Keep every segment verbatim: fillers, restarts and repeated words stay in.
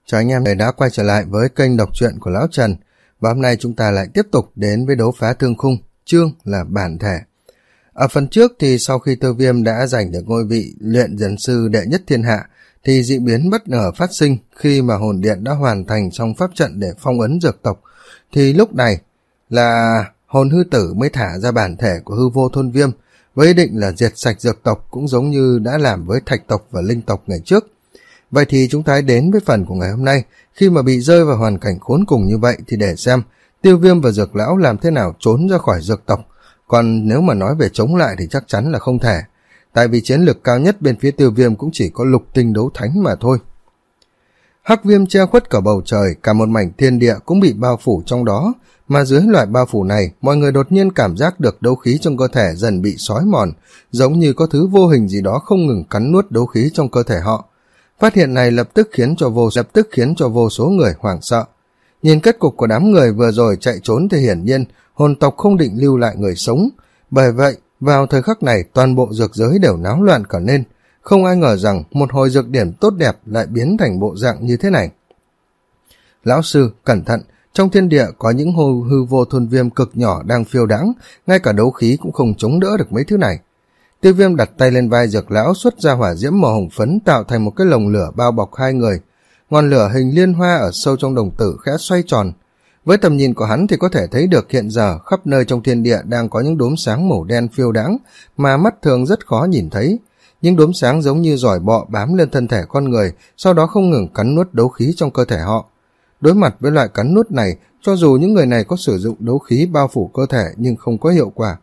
Chào anh em đã quay trở lại với kênh đọc truyện của Lão Trần. Và hôm nay chúng ta lại tiếp tục đến với đấu phá thương khung, chương là bản thể. Ở phần trước thì sau khi Tiêu Viêm đã giành được ngôi vị luyện dần sư đệ nhất thiên hạ, thì dị biến bất ngờ phát sinh khi mà hồn điện đã hoàn thành xong pháp trận để phong ấn dược tộc. Thì lúc này là hồn hư tử mới thả ra bản thể của hư vô thôn Viêm, với ý định là diệt sạch dược tộc cũng giống như đã làm với thạch tộc và linh tộc ngày trước. Vậy thì chúng ta đến với phần của ngày hôm nay. Khi mà bị rơi vào hoàn cảnh khốn cùng như vậy thì để xem Tiêu Viêm và Dược Lão làm thế nào trốn ra khỏi dược tộc. Còn nếu mà nói về chống lại thì chắc chắn là không thể, tại vì chiến lược cao nhất bên phía Tiêu Viêm cũng chỉ có lục tinh đấu thánh mà thôi. Hắc viêm che khuất cả bầu trời, cả một mảnh thiên địa cũng bị bao phủ trong đó, mà dưới loại bao phủ này mọi người đột nhiên cảm giác được đấu khí trong cơ thể dần bị xói mòn, giống như có thứ vô hình gì đó không ngừng cắn nuốt đấu khí trong cơ thể họ. Phát hiện này lập tức khiến cho vô lập tức khiến cho vô số người hoảng sợ. Nhìn kết cục của đám người vừa rồi chạy trốn thì hiển nhiên hồn tộc không định lưu lại người sống. Bởi vậy, vào thời khắc này toàn bộ dược giới đều náo loạn cả lên. Không ai ngờ rằng một hồi dược điểm tốt đẹp lại biến thành bộ dạng như thế này. Lão sư, cẩn thận, trong thiên địa có những hô hư vô thôn viêm cực nhỏ đang phiêu đãng, ngay cả đấu khí cũng không chống đỡ được mấy thứ này. Tiêu Viêm đặt tay lên vai Dược Lão, xuất ra hỏa diễm màu hồng phấn tạo thành một cái lồng lửa bao bọc hai người. Ngọn lửa hình liên hoa ở sâu trong đồng tử khẽ xoay tròn. Với tầm nhìn của hắn thì có thể thấy được hiện giờ khắp nơi trong thiên địa đang có những đốm sáng màu đen phiêu đãng mà mắt thường rất khó nhìn thấy. Những đốm sáng giống như giỏi bọ bám lên thân thể con người, sau đó không ngừng cắn nuốt đấu khí trong cơ thể họ. Đối mặt với loại cắn nuốt này, cho dù những người này có sử dụng đấu khí bao phủ cơ thể nhưng không có hiệu quả.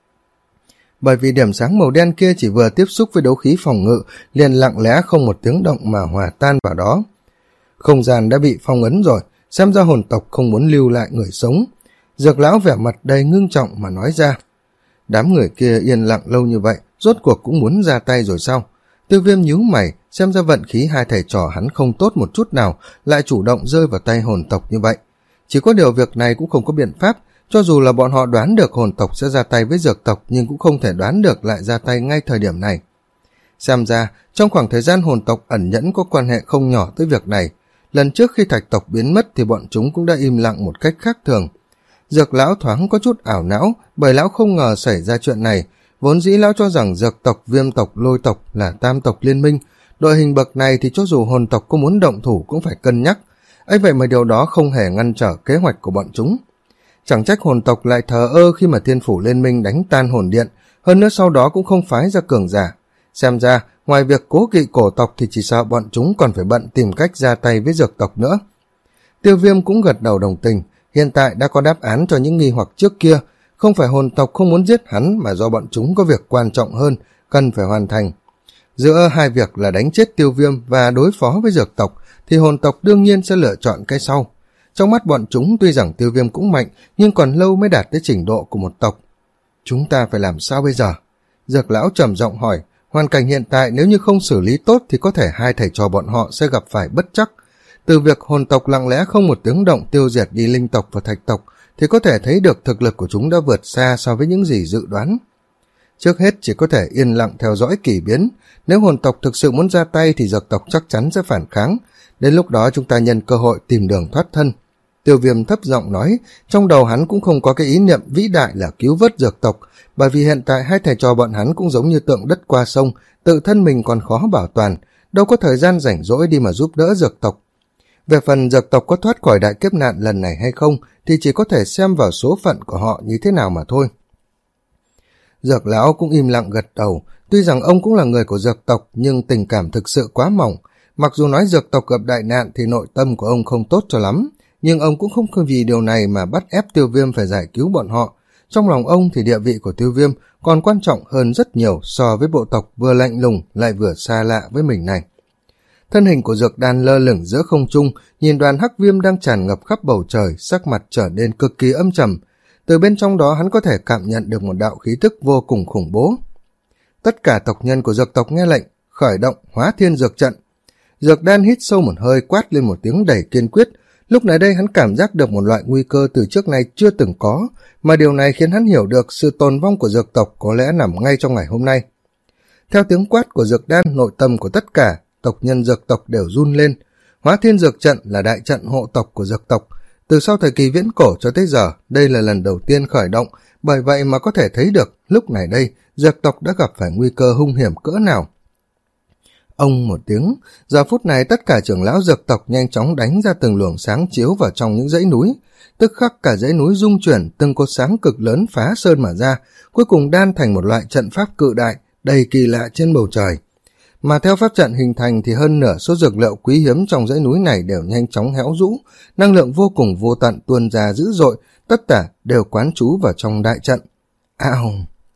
Bởi vì điểm sáng màu đen kia chỉ vừa tiếp xúc với đấu khí phòng ngự, liền lặng lẽ không một tiếng động mà hòa tan vào đó. Không gian đã bị phong ấn rồi, xem ra hồn tộc không muốn lưu lại người sống. Dược Lão vẻ mặt đầy ngưng trọng mà nói ra. Đám người kia yên lặng lâu như vậy, rốt cuộc cũng muốn ra tay rồi sao? Tiêu Viêm nhíu mày, xem ra vận khí hai thầy trò hắn không tốt một chút nào, lại chủ động rơi vào tay hồn tộc như vậy. Chỉ có điều việc này cũng không có biện pháp. Cho dù là bọn họ đoán được hồn tộc sẽ ra tay với dược tộc, nhưng cũng không thể đoán được lại ra tay ngay thời điểm này. Xem ra, trong khoảng thời gian hồn tộc ẩn nhẫn có quan hệ không nhỏ tới việc này. Lần trước khi thạch tộc biến mất thì bọn chúng cũng đã im lặng một cách khác thường. Dược Lão thoáng có chút ảo não, bởi lão không ngờ xảy ra chuyện này. Vốn dĩ lão cho rằng dược tộc, viêm tộc, lôi tộc là tam tộc liên minh. Đội hình bậc này thì cho dù hồn tộc có muốn động thủ cũng phải cân nhắc. Ấy vậy mà điều đó không hề ngăn trở kế hoạch của bọn chúng. Chẳng trách hồn tộc lại thờ ơ khi mà thiên phủ liên minh đánh tan hồn điện, hơn nữa sau đó cũng không phái ra cường giả. Xem ra, ngoài việc cố kỵ cổ tộc thì chỉ sợ bọn chúng còn phải bận tìm cách ra tay với dược tộc nữa. Tiêu Viêm cũng gật đầu đồng tình, hiện tại đã có đáp án cho những nghi hoặc trước kia, không phải hồn tộc không muốn giết hắn mà do bọn chúng có việc quan trọng hơn, cần phải hoàn thành. Giữa hai việc là đánh chết Tiêu Viêm và đối phó với dược tộc, thì hồn tộc đương nhiên sẽ lựa chọn cái sau. Trong mắt bọn chúng tuy rằng Tiêu Viêm cũng mạnh, nhưng còn lâu mới đạt tới trình độ của một tộc. Chúng ta phải làm sao bây giờ? Dược Lão trầm giọng hỏi, hoàn cảnh hiện tại nếu như không xử lý tốt thì có thể hai thầy trò bọn họ sẽ gặp phải bất trắc. Từ việc hồn tộc lặng lẽ không một tiếng động tiêu diệt đi linh tộc và thạch tộc, thì có thể thấy được thực lực của chúng đã vượt xa so với những gì dự đoán. Trước hết chỉ có thể yên lặng theo dõi kỳ biến, nếu hồn tộc thực sự muốn ra tay thì dược tộc chắc chắn sẽ phản kháng, đến lúc đó chúng ta nhân cơ hội tìm đường thoát thân. Tiêu Viêm thấp giọng nói, trong đầu hắn cũng không có cái ý niệm vĩ đại là cứu vớt dược tộc, bởi vì hiện tại hai thầy trò bọn hắn cũng giống như tượng đất qua sông, tự thân mình còn khó bảo toàn, đâu có thời gian rảnh rỗi đi mà giúp đỡ dược tộc. Về phần dược tộc có thoát khỏi đại kiếp nạn lần này hay không thì chỉ có thể xem vào số phận của họ như thế nào mà thôi. Dược Lão cũng im lặng gật đầu, tuy rằng ông cũng là người của dược tộc nhưng tình cảm thực sự quá mỏng. Mặc dù nói dược tộc gặp đại nạn thì nội tâm của ông không tốt cho lắm, nhưng ông cũng không vì điều này mà bắt ép Tiêu Viêm phải giải cứu bọn họ. Trong lòng ông thì địa vị của Tiêu Viêm còn quan trọng hơn rất nhiều so với bộ tộc vừa lạnh lùng lại vừa xa lạ với mình này. Thân hình của Dược Đan lơ lửng giữa không trung, nhìn đoàn hắc viêm đang tràn ngập khắp bầu trời, sắc mặt trở nên cực kỳ âm trầm. Từ bên trong đó hắn có thể cảm nhận được một đạo khí tức vô cùng khủng bố. Tất cả tộc nhân của dược tộc nghe lệnh, khởi động hóa thiên dược trận. Dược Đan hít sâu một hơi, quát lên một tiếng đầy kiên quyết. Lúc này đây hắn cảm giác được một loại nguy cơ từ trước nay chưa từng có, mà điều này khiến hắn hiểu được sự tồn vong của dược tộc có lẽ nằm ngay trong ngày hôm nay. Theo tiếng quát của Dược Đan, nội tâm của tất cả tộc nhân dược tộc đều run lên. Hóa Thiên Dược Trận là đại trận hộ tộc của dược tộc. Từ sau thời kỳ viễn cổ cho tới giờ, đây là lần đầu tiên khởi động, bởi vậy mà có thể thấy được lúc này đây dược tộc đã gặp phải nguy cơ hung hiểm cỡ nào. Ông một tiếng, giờ phút này tất cả trưởng lão dược tộc nhanh chóng đánh ra từng luồng sáng chiếu vào trong những dãy núi. Tức khắc cả dãy núi rung chuyển, từng cột sáng cực lớn phá sơn mà ra, cuối cùng đan thành một loại trận pháp cự đại, đầy kỳ lạ trên bầu trời. Mà theo pháp trận hình thành thì hơn nửa số dược liệu quý hiếm trong dãy núi này đều nhanh chóng héo rũ, năng lượng vô cùng vô tận tuôn ra dữ dội, tất cả đều quán trú vào trong đại trận. Ào!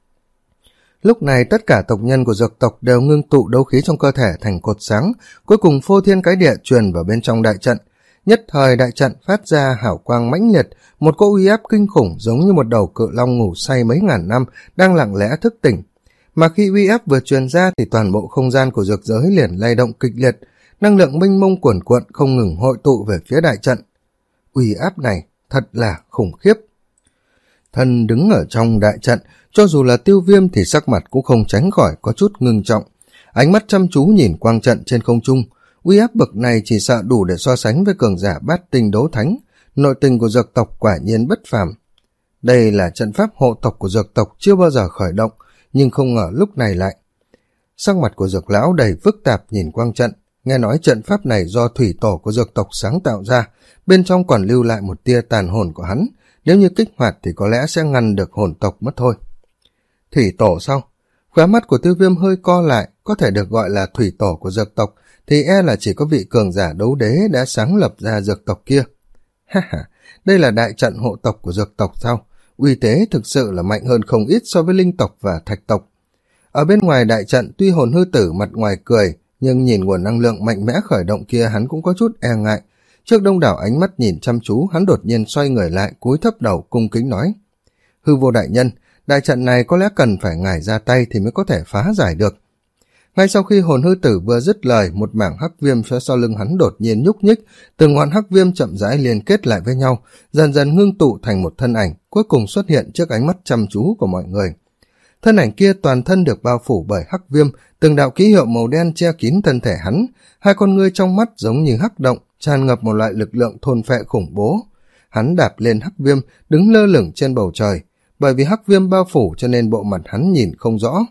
Lúc này tất cả tộc nhân của dược tộc đều ngưng tụ đấu khí trong cơ thể thành cột sáng, cuối cùng phô thiên cái địa truyền vào bên trong đại trận. Nhất thời đại trận phát ra hào quang mãnh liệt, một cỗ uy áp kinh khủng giống như một đầu cự long ngủ say mấy ngàn năm đang lặng lẽ thức tỉnh. Mà khi uy áp vừa truyền ra thì toàn bộ không gian của dược giới liền lay động kịch liệt, năng lượng mênh mông cuồn cuộn không ngừng hội tụ về phía đại trận. Uy áp này thật là khủng khiếp. Thân đứng ở trong đại trận, cho dù là Tiêu Viêm thì sắc mặt cũng không tránh khỏi có chút ngưng trọng, ánh mắt chăm chú nhìn quang trận trên không trung. Uy áp bậc này chỉ sợ đủ để so sánh với cường giả bát tinh đấu thánh, nội tình của dược tộc quả nhiên bất phàm. Đây là trận pháp hộ tộc của dược tộc chưa bao giờ khởi động, nhưng không ngờ lúc này lại. Sắc mặt của dược lão đầy phức tạp nhìn quang trận, nghe nói trận pháp này do thủy tổ của dược tộc sáng tạo ra, bên trong còn lưu lại một tia tàn hồn của hắn, nếu như kích hoạt thì có lẽ sẽ ngăn được hồn tộc mất thôi. Thủy tổ sao? Khóe mắt của Tiêu Viêm hơi co lại, có thể được gọi là thủy tổ của dược tộc, thì e là chỉ có vị cường giả đấu đế đã sáng lập ra dược tộc kia. Ha ha, đây là đại trận hộ tộc của dược tộc sao? Uy thế thực sự là mạnh hơn không ít so với linh tộc và thạch tộc. Ở bên ngoài đại trận tuy hồn hư tử mặt ngoài cười, nhưng nhìn nguồn năng lượng mạnh mẽ khởi động kia hắn cũng có chút e ngại. Trước đông đảo ánh mắt nhìn chăm chú, hắn đột nhiên xoay người lại, cúi thấp đầu cung kính nói: Hư Vô đại nhân, đại trận này có lẽ cần phải ngài ra tay thì mới có thể phá giải được. Ngay sau khi hồn hư tử vừa dứt lời, một mảng hắc viêm phía sau lưng hắn đột nhiên nhúc nhích, từng ngọn hắc viêm chậm rãi liên kết lại với nhau, dần dần ngưng tụ thành một thân ảnh, cuối cùng xuất hiện trước ánh mắt chăm chú của mọi người. Thân ảnh kia toàn thân được bao phủ bởi hắc viêm, từng đạo ký hiệu màu đen che kín thân thể hắn, hai con ngươi trong mắt giống như hắc động, tràn ngập một loại lực lượng thôn phệ khủng bố. Hắn đạp lên hắc viêm, đứng lơ lửng trên bầu trời, bởi vì hắc viêm bao phủ cho nên bộ mặt hắn nhìn không rõ.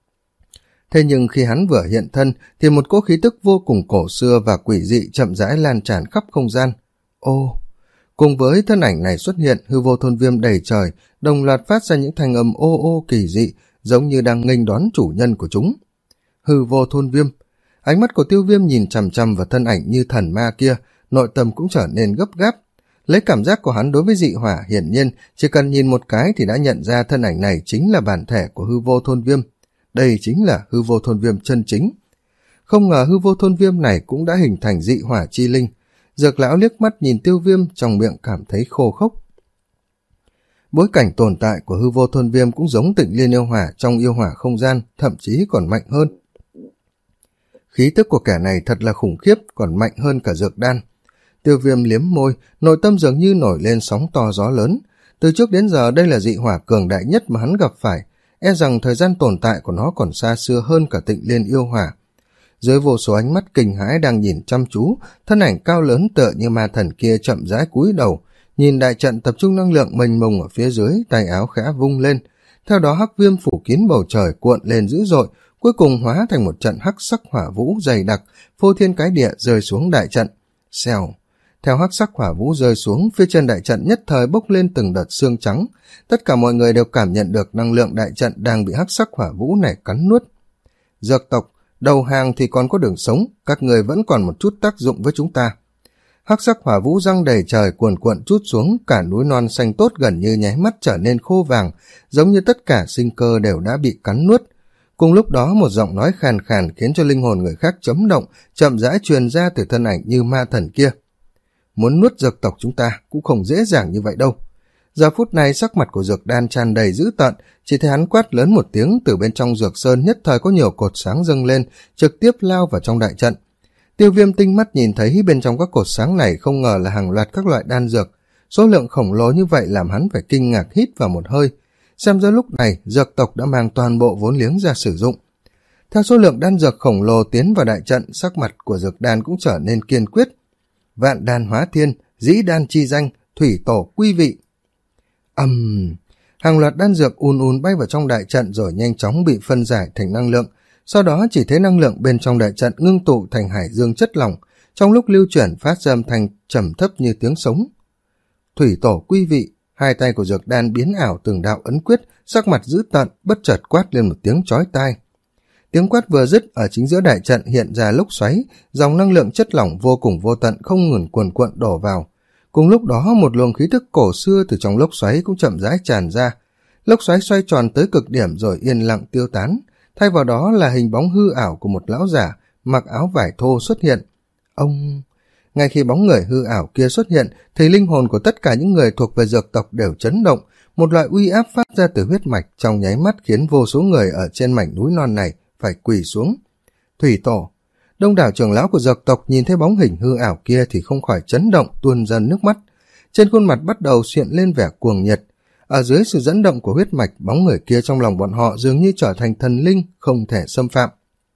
Thế nhưng khi hắn vừa hiện thân thì một cỗ khí tức vô cùng cổ xưa và quỷ dị chậm rãi lan tràn khắp không gian. Ô! Cùng với thân ảnh này xuất hiện, hư vô thôn viêm đầy trời, đồng loạt phát ra những thanh âm ô ô kỳ dị, giống như đang nghênh đón chủ nhân của chúng. Hư vô thôn viêm. Ánh mắt của Tiêu Viêm nhìn chằm chằm vào thân ảnh như thần ma kia, nội tâm cũng trở nên gấp gáp. Lấy cảm giác của hắn đối với dị hỏa, hiển nhiên chỉ cần nhìn một cái thì đã nhận ra thân ảnh này chính là bản thể của hư vô thôn viêm. Đây chính là hư vô thôn viêm chân chính. Không ngờ hư vô thôn viêm này cũng đã hình thành dị hỏa chi linh. Dược lão liếc mắt nhìn Tiêu Viêm, trong miệng cảm thấy khô khốc. Bối cảnh tồn tại của hư vô thôn viêm cũng giống Tịnh Liên yêu hỏa trong yêu hỏa không gian, thậm chí còn mạnh hơn. Khí tức của kẻ này thật là khủng khiếp, còn mạnh hơn cả dược đan. Tiêu Viêm liếm môi, nội tâm dường như nổi lên sóng to gió lớn. Từ trước đến giờ đây là dị hỏa cường đại nhất mà hắn gặp phải, e rằng thời gian tồn tại của nó còn xa xưa hơn cả Tịnh Liên yêu hỏa. Dưới vô số ánh mắt kinh hãi đang nhìn chăm chú, thân ảnh cao lớn tựa như ma thần kia chậm rãi cúi đầu, nhìn đại trận tập trung năng lượng mênh mông ở phía dưới, tay áo khẽ vung lên. Theo đó hắc viêm phủ kín bầu trời cuộn lên dữ dội, cuối cùng hóa thành một trận hắc sắc hỏa vũ dày đặc, phô thiên cái địa rơi xuống đại trận. Xèo. Theo hắc sắc hỏa vũ rơi xuống, phía trên đại trận nhất thời bốc lên từng đợt xương trắng. Tất cả mọi người đều cảm nhận được năng lượng đại trận đang bị hắc sắc hỏa vũ này cắn nuốt. Dược tộc, đầu hàng thì còn có đường sống, các người vẫn còn một chút tác dụng với chúng ta. Hắc sắc hỏa vũ răng đầy trời cuồn cuộn trút xuống, cả núi non xanh tốt gần như nháy mắt trở nên khô vàng, giống như tất cả sinh cơ đều đã bị cắn nuốt. Cùng lúc đó một giọng nói khàn khàn khiến cho linh hồn người khác chấm động, chậm rãi truyền ra từ thân ảnh như ma thần kia. Muốn nuốt dược tộc chúng ta cũng không dễ dàng như vậy đâu. Giờ phút này sắc mặt của dược đan tràn đầy dữ tợn, chỉ thấy hắn quát lớn một tiếng, từ bên trong dược sơn nhất thời có nhiều cột sáng dâng lên, trực tiếp lao vào trong đại trận. Tiêu Viêm tinh mắt nhìn thấy bên trong các cột sáng này không ngờ là hàng loạt các loại đan dược, số lượng khổng lồ như vậy làm hắn phải kinh ngạc hít vào một hơi. Xem ra lúc này dược tộc đã mang toàn bộ vốn liếng ra sử dụng. Theo số lượng đan dược khổng lồ tiến vào đại trận, sắc mặt của dược đan cũng trở nên kiên quyết. vạn đàn hóa thiên, dĩ đan chi danh, thủy tổ quy vị. Ầm, um, hàng loạt đan dược ùn ùn bay vào trong đại trận rồi nhanh chóng bị phân giải thành năng lượng. Sau đó chỉ thấy năng lượng bên trong đại trận ngưng tụ thành hải dương chất lỏng, trong lúc lưu chuyển phát ra âm thanh trầm thấp như tiếng sống. Thủy tổ quy vị, hai tay của dược đan biến ảo từng đạo ấn quyết, sắc mặt dữ tợn, bất chợt quát lên một tiếng chói tai. Tiếng quát vừa dứt, ở chính giữa đại trận hiện ra lốc xoáy, dòng năng lượng chất lỏng vô cùng vô tận không ngừng cuồn cuộn đổ vào. Cùng lúc đó một luồng khí thức cổ xưa từ trong lốc xoáy cũng chậm rãi tràn ra. Lốc xoáy xoay tròn tới cực điểm rồi yên lặng tiêu tán, thay vào đó là hình bóng hư ảo của một lão giả mặc áo vải thô xuất hiện. Ông... Ngay khi bóng người hư ảo kia xuất hiện thì linh hồn của tất cả những người thuộc về dược tộc đều chấn động, một loại uy áp phát ra từ huyết mạch trong nháy mắt khiến vô số người ở trên mảnh núi non này phải quỳ xuống. Thủy tổ, đông đảo trưởng lão của dược tộc nhìn thấy bóng hình hư ảo kia thì không khỏi chấn động tuôn dần nước mắt, trên khuôn mặt bắt đầu hiện lên vẻ cuồng nhiệt. Ở dưới sự dẫn động của huyết mạch, bóng người kia trong lòng bọn họ dường như trở thành thần linh không thể xâm phạm.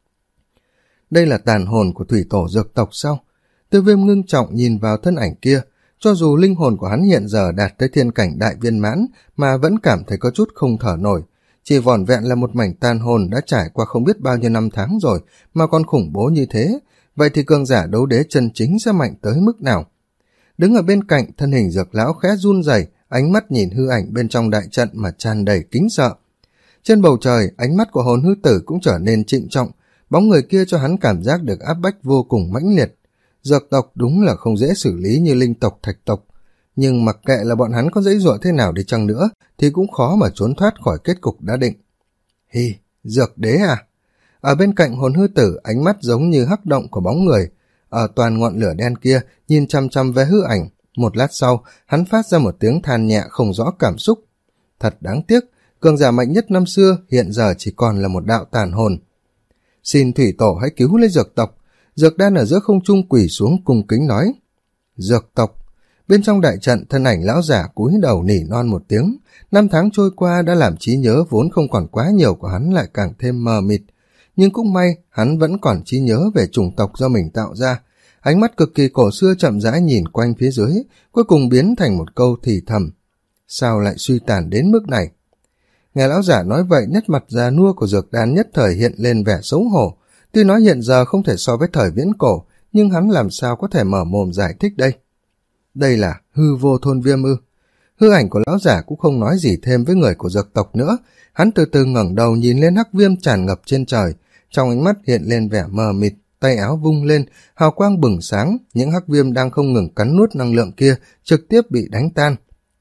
Đây là tàn hồn của thủy tổ dược tộc sao? Tiêu Viêm ngưng trọng nhìn vào thân ảnh kia, cho dù linh hồn của hắn hiện giờ đạt tới thiên cảnh đại viên mãn mà vẫn cảm thấy có chút không thở nổi. Chỉ vỏn vẹn là một mảnh tàn hồn đã trải qua không biết bao nhiêu năm tháng rồi mà còn khủng bố như thế, vậy thì cường giả đấu đế chân chính sẽ mạnh tới mức nào? Đứng ở bên cạnh, thân hình dược lão khẽ run rẩy, ánh mắt nhìn hư ảnh bên trong đại trận mà tràn đầy kính sợ. Trên bầu trời, ánh mắt của hồn hư tử cũng trở nên trịnh trọng, bóng người kia cho hắn cảm giác được áp bách vô cùng mãnh liệt. Dược tộc đúng là không dễ xử lý như linh tộc thạch tộc, nhưng mặc kệ là bọn hắn có dãy dụa thế nào đi chăng nữa thì cũng khó mà trốn thoát khỏi kết cục đã định. Hi, dược đế à? Ở bên cạnh hồn hư tử, ánh mắt giống như hắc động của bóng người ở toàn ngọn lửa đen kia nhìn chăm chăm về hư ảnh. Một lát sau, hắn phát ra một tiếng than nhẹ không rõ cảm xúc. Thật đáng tiếc, cường giả mạnh nhất năm xưa hiện giờ chỉ còn là một đạo tàn hồn. Xin thủy tổ hãy cứu lấy dược tộc. Dược đan ở giữa không trung quỳ xuống cung kính nói. Dược tộc. Bên trong đại trận, thân ảnh lão giả cúi đầu nỉ non một tiếng. Năm tháng trôi qua đã làm trí nhớ vốn không còn quá nhiều của hắn lại càng thêm mờ mịt. Nhưng cũng may, hắn vẫn còn trí nhớ về chủng tộc do mình tạo ra. Ánh mắt cực kỳ cổ xưa chậm rãi nhìn quanh phía dưới, cuối cùng biến thành một câu thì thầm. Sao lại suy tàn đến mức này? Nghe lão giả nói vậy, nét mặt già nua của dược đan nhất thời hiện lên vẻ xấu hổ. Tuy nói hiện giờ không thể so với thời viễn cổ, nhưng hắn làm sao có thể mở mồm giải thích đây? Đây là hư vô thôn viêm ư? Hư ảnh của lão giả cũng không nói gì thêm với người của dược tộc nữa. Hắn từ từ ngẩng đầu nhìn lên hắc viêm tràn ngập trên trời, trong ánh mắt hiện lên vẻ mờ mịt, tay áo vung lên, hào quang bừng sáng, những hắc viêm đang không ngừng cắn nuốt năng lượng kia trực tiếp bị đánh tan.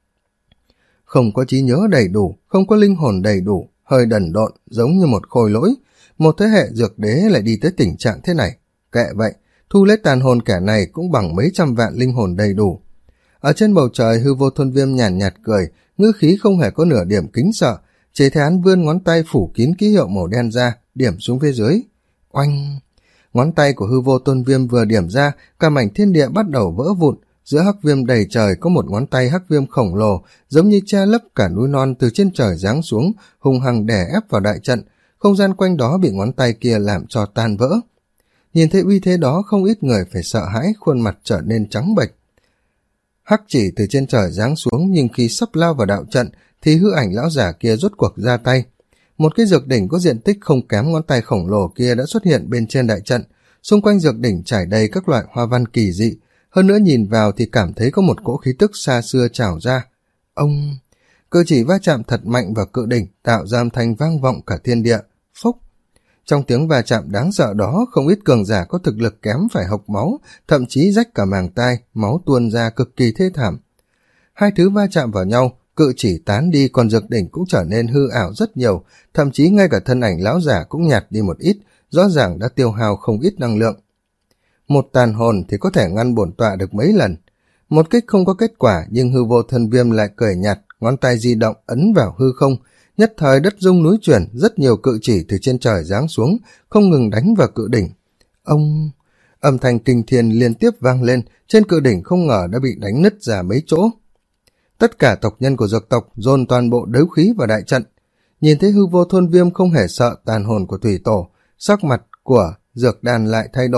Không có trí nhớ đầy đủ, không có linh hồn đầy đủ, hơi đần độn, giống như một khôi lỗi. Một thế hệ dược đế lại đi tới tình trạng thế này. Kệ vậy, thu lấy tàn hồn kẻ này cũng bằng mấy trăm vạn linh hồn đầy đủ. Ở trên bầu trời, hư vô thôn viêm nhàn nhạt, nhạt cười, ngữ khí không hề có nửa điểm kính sợ, chỉ thấy hắn vươn ngón tay phủ kín ký hiệu màu đen ra, điểm xuống phía dưới. Oanh! Ngón tay của hư vô tôn viêm vừa điểm ra, cả mảnh thiên địa bắt đầu vỡ vụn. Giữa hắc viêm đầy trời có một ngón tay hắc viêm khổng lồ, giống như che lấp cả núi non từ trên trời giáng xuống, hung hăng đè ép vào đại trận. Không gian quanh đó bị ngón tay kia làm cho tan vỡ. Nhìn thấy uy thế đó, không ít người phải sợ hãi, khuôn mặt trở nên trắng bệch. Hắc chỉ từ trên trời giáng xuống, nhưng khi sắp lao vào đạo trận thì hư ảnh lão giả kia rốt cuộc ra tay. Một cái dược đỉnh có diện tích không kém ngón tay khổng lồ kia đã xuất hiện bên trên đại trận. Xung quanh dược đỉnh trải đầy các loại hoa văn kỳ dị, hơn nữa nhìn vào thì cảm thấy có một cỗ khí tức xa xưa trào ra. Ông... Cơ chỉ va chạm thật mạnh vào cự đỉnh, tạo ra âm thanh vang vọng cả thiên địa. Phốc! Trong tiếng va chạm đáng sợ đó, không ít cường giả có thực lực kém phải hộc máu, thậm chí rách cả màng tai, máu tuôn ra cực kỳ thê thảm. Hai thứ va chạm vào nhau, cự chỉ tán đi, còn dược đỉnh cũng trở nên hư ảo rất nhiều, thậm chí ngay cả thân ảnh lão giả cũng nhạt đi một ít, rõ ràng đã tiêu hao không ít năng lượng. Một tàn hồn thì có thể ngăn bổn tọa được mấy lần. Một kích không có kết quả, nhưng hư vô thân viêm lại cười nhạt, ngón tay di động ấn vào hư không, nhất thời đất rung núi chuyển, rất nhiều cự chỉ từ trên trời giáng xuống, không ngừng đánh vào cự đỉnh. Ông... Âm thanh kinh thiên liên tiếp vang lên, trên cự đỉnh không ngờ đã bị đánh nứt ra mấy chỗ. Tất cả tộc nhân của dược tộc dồn toàn bộ đấu khí vào đại trận. Nhìn thấy hư vô thôn viêm không hề sợ tàn hồn của thủy tổ, sắc mặt của dược đàn lại thay đổi,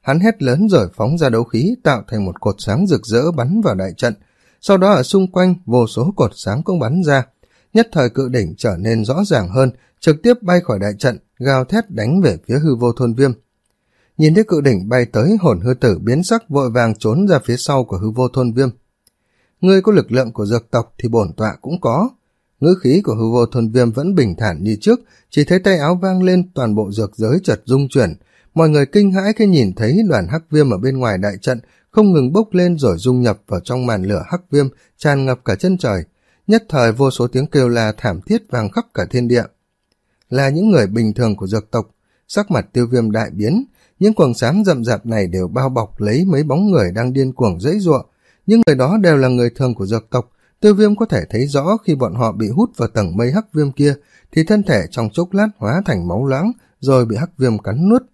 Hắn hét lớn rồi phóng ra đấu khí tạo thành một cột sáng rực rỡ bắn vào đại trận. Sau đó ở xung quanh vô số cột sáng cũng bắn ra. Nhất thời cự đỉnh trở nên rõ ràng hơn, trực tiếp bay khỏi đại trận, gào thét đánh về phía Hư Vô Thôn Viêm. Nhìn thấy cự đỉnh bay tới, Hồn Hư Tử biến sắc vội vàng trốn ra phía sau của Hư Vô Thôn Viêm. Ngươi có lực lượng của dược tộc thì bổn tọa cũng có. Ngữ khí của Hư Vô Thôn Viêm vẫn bình thản như trước, chỉ thấy tay áo vang lên, toàn bộ dược giới chợt rung chuyển. Mọi người kinh hãi khi nhìn thấy đoàn hắc viêm ở bên ngoài đại trận không ngừng bốc lên rồi dung nhập vào trong màn lửa hắc viêm, tràn ngập cả chân trời. Nhất thời vô số tiếng kêu la thảm thiết vang khắp cả thiên địa. Là những người bình thường của dược tộc. Sắc mặt Tiêu Viêm đại biến, những quầng sáng rậm rạp này đều bao bọc lấy mấy bóng người đang điên cuồng giãy giụa. Những người đó đều là người thường của dược tộc. Tiêu Viêm có thể thấy rõ khi bọn họ bị hút vào tầng mây hắc viêm kia thì thân thể trong chốc lát hóa thành máu loãng rồi bị hắc viêm cắn nuốt.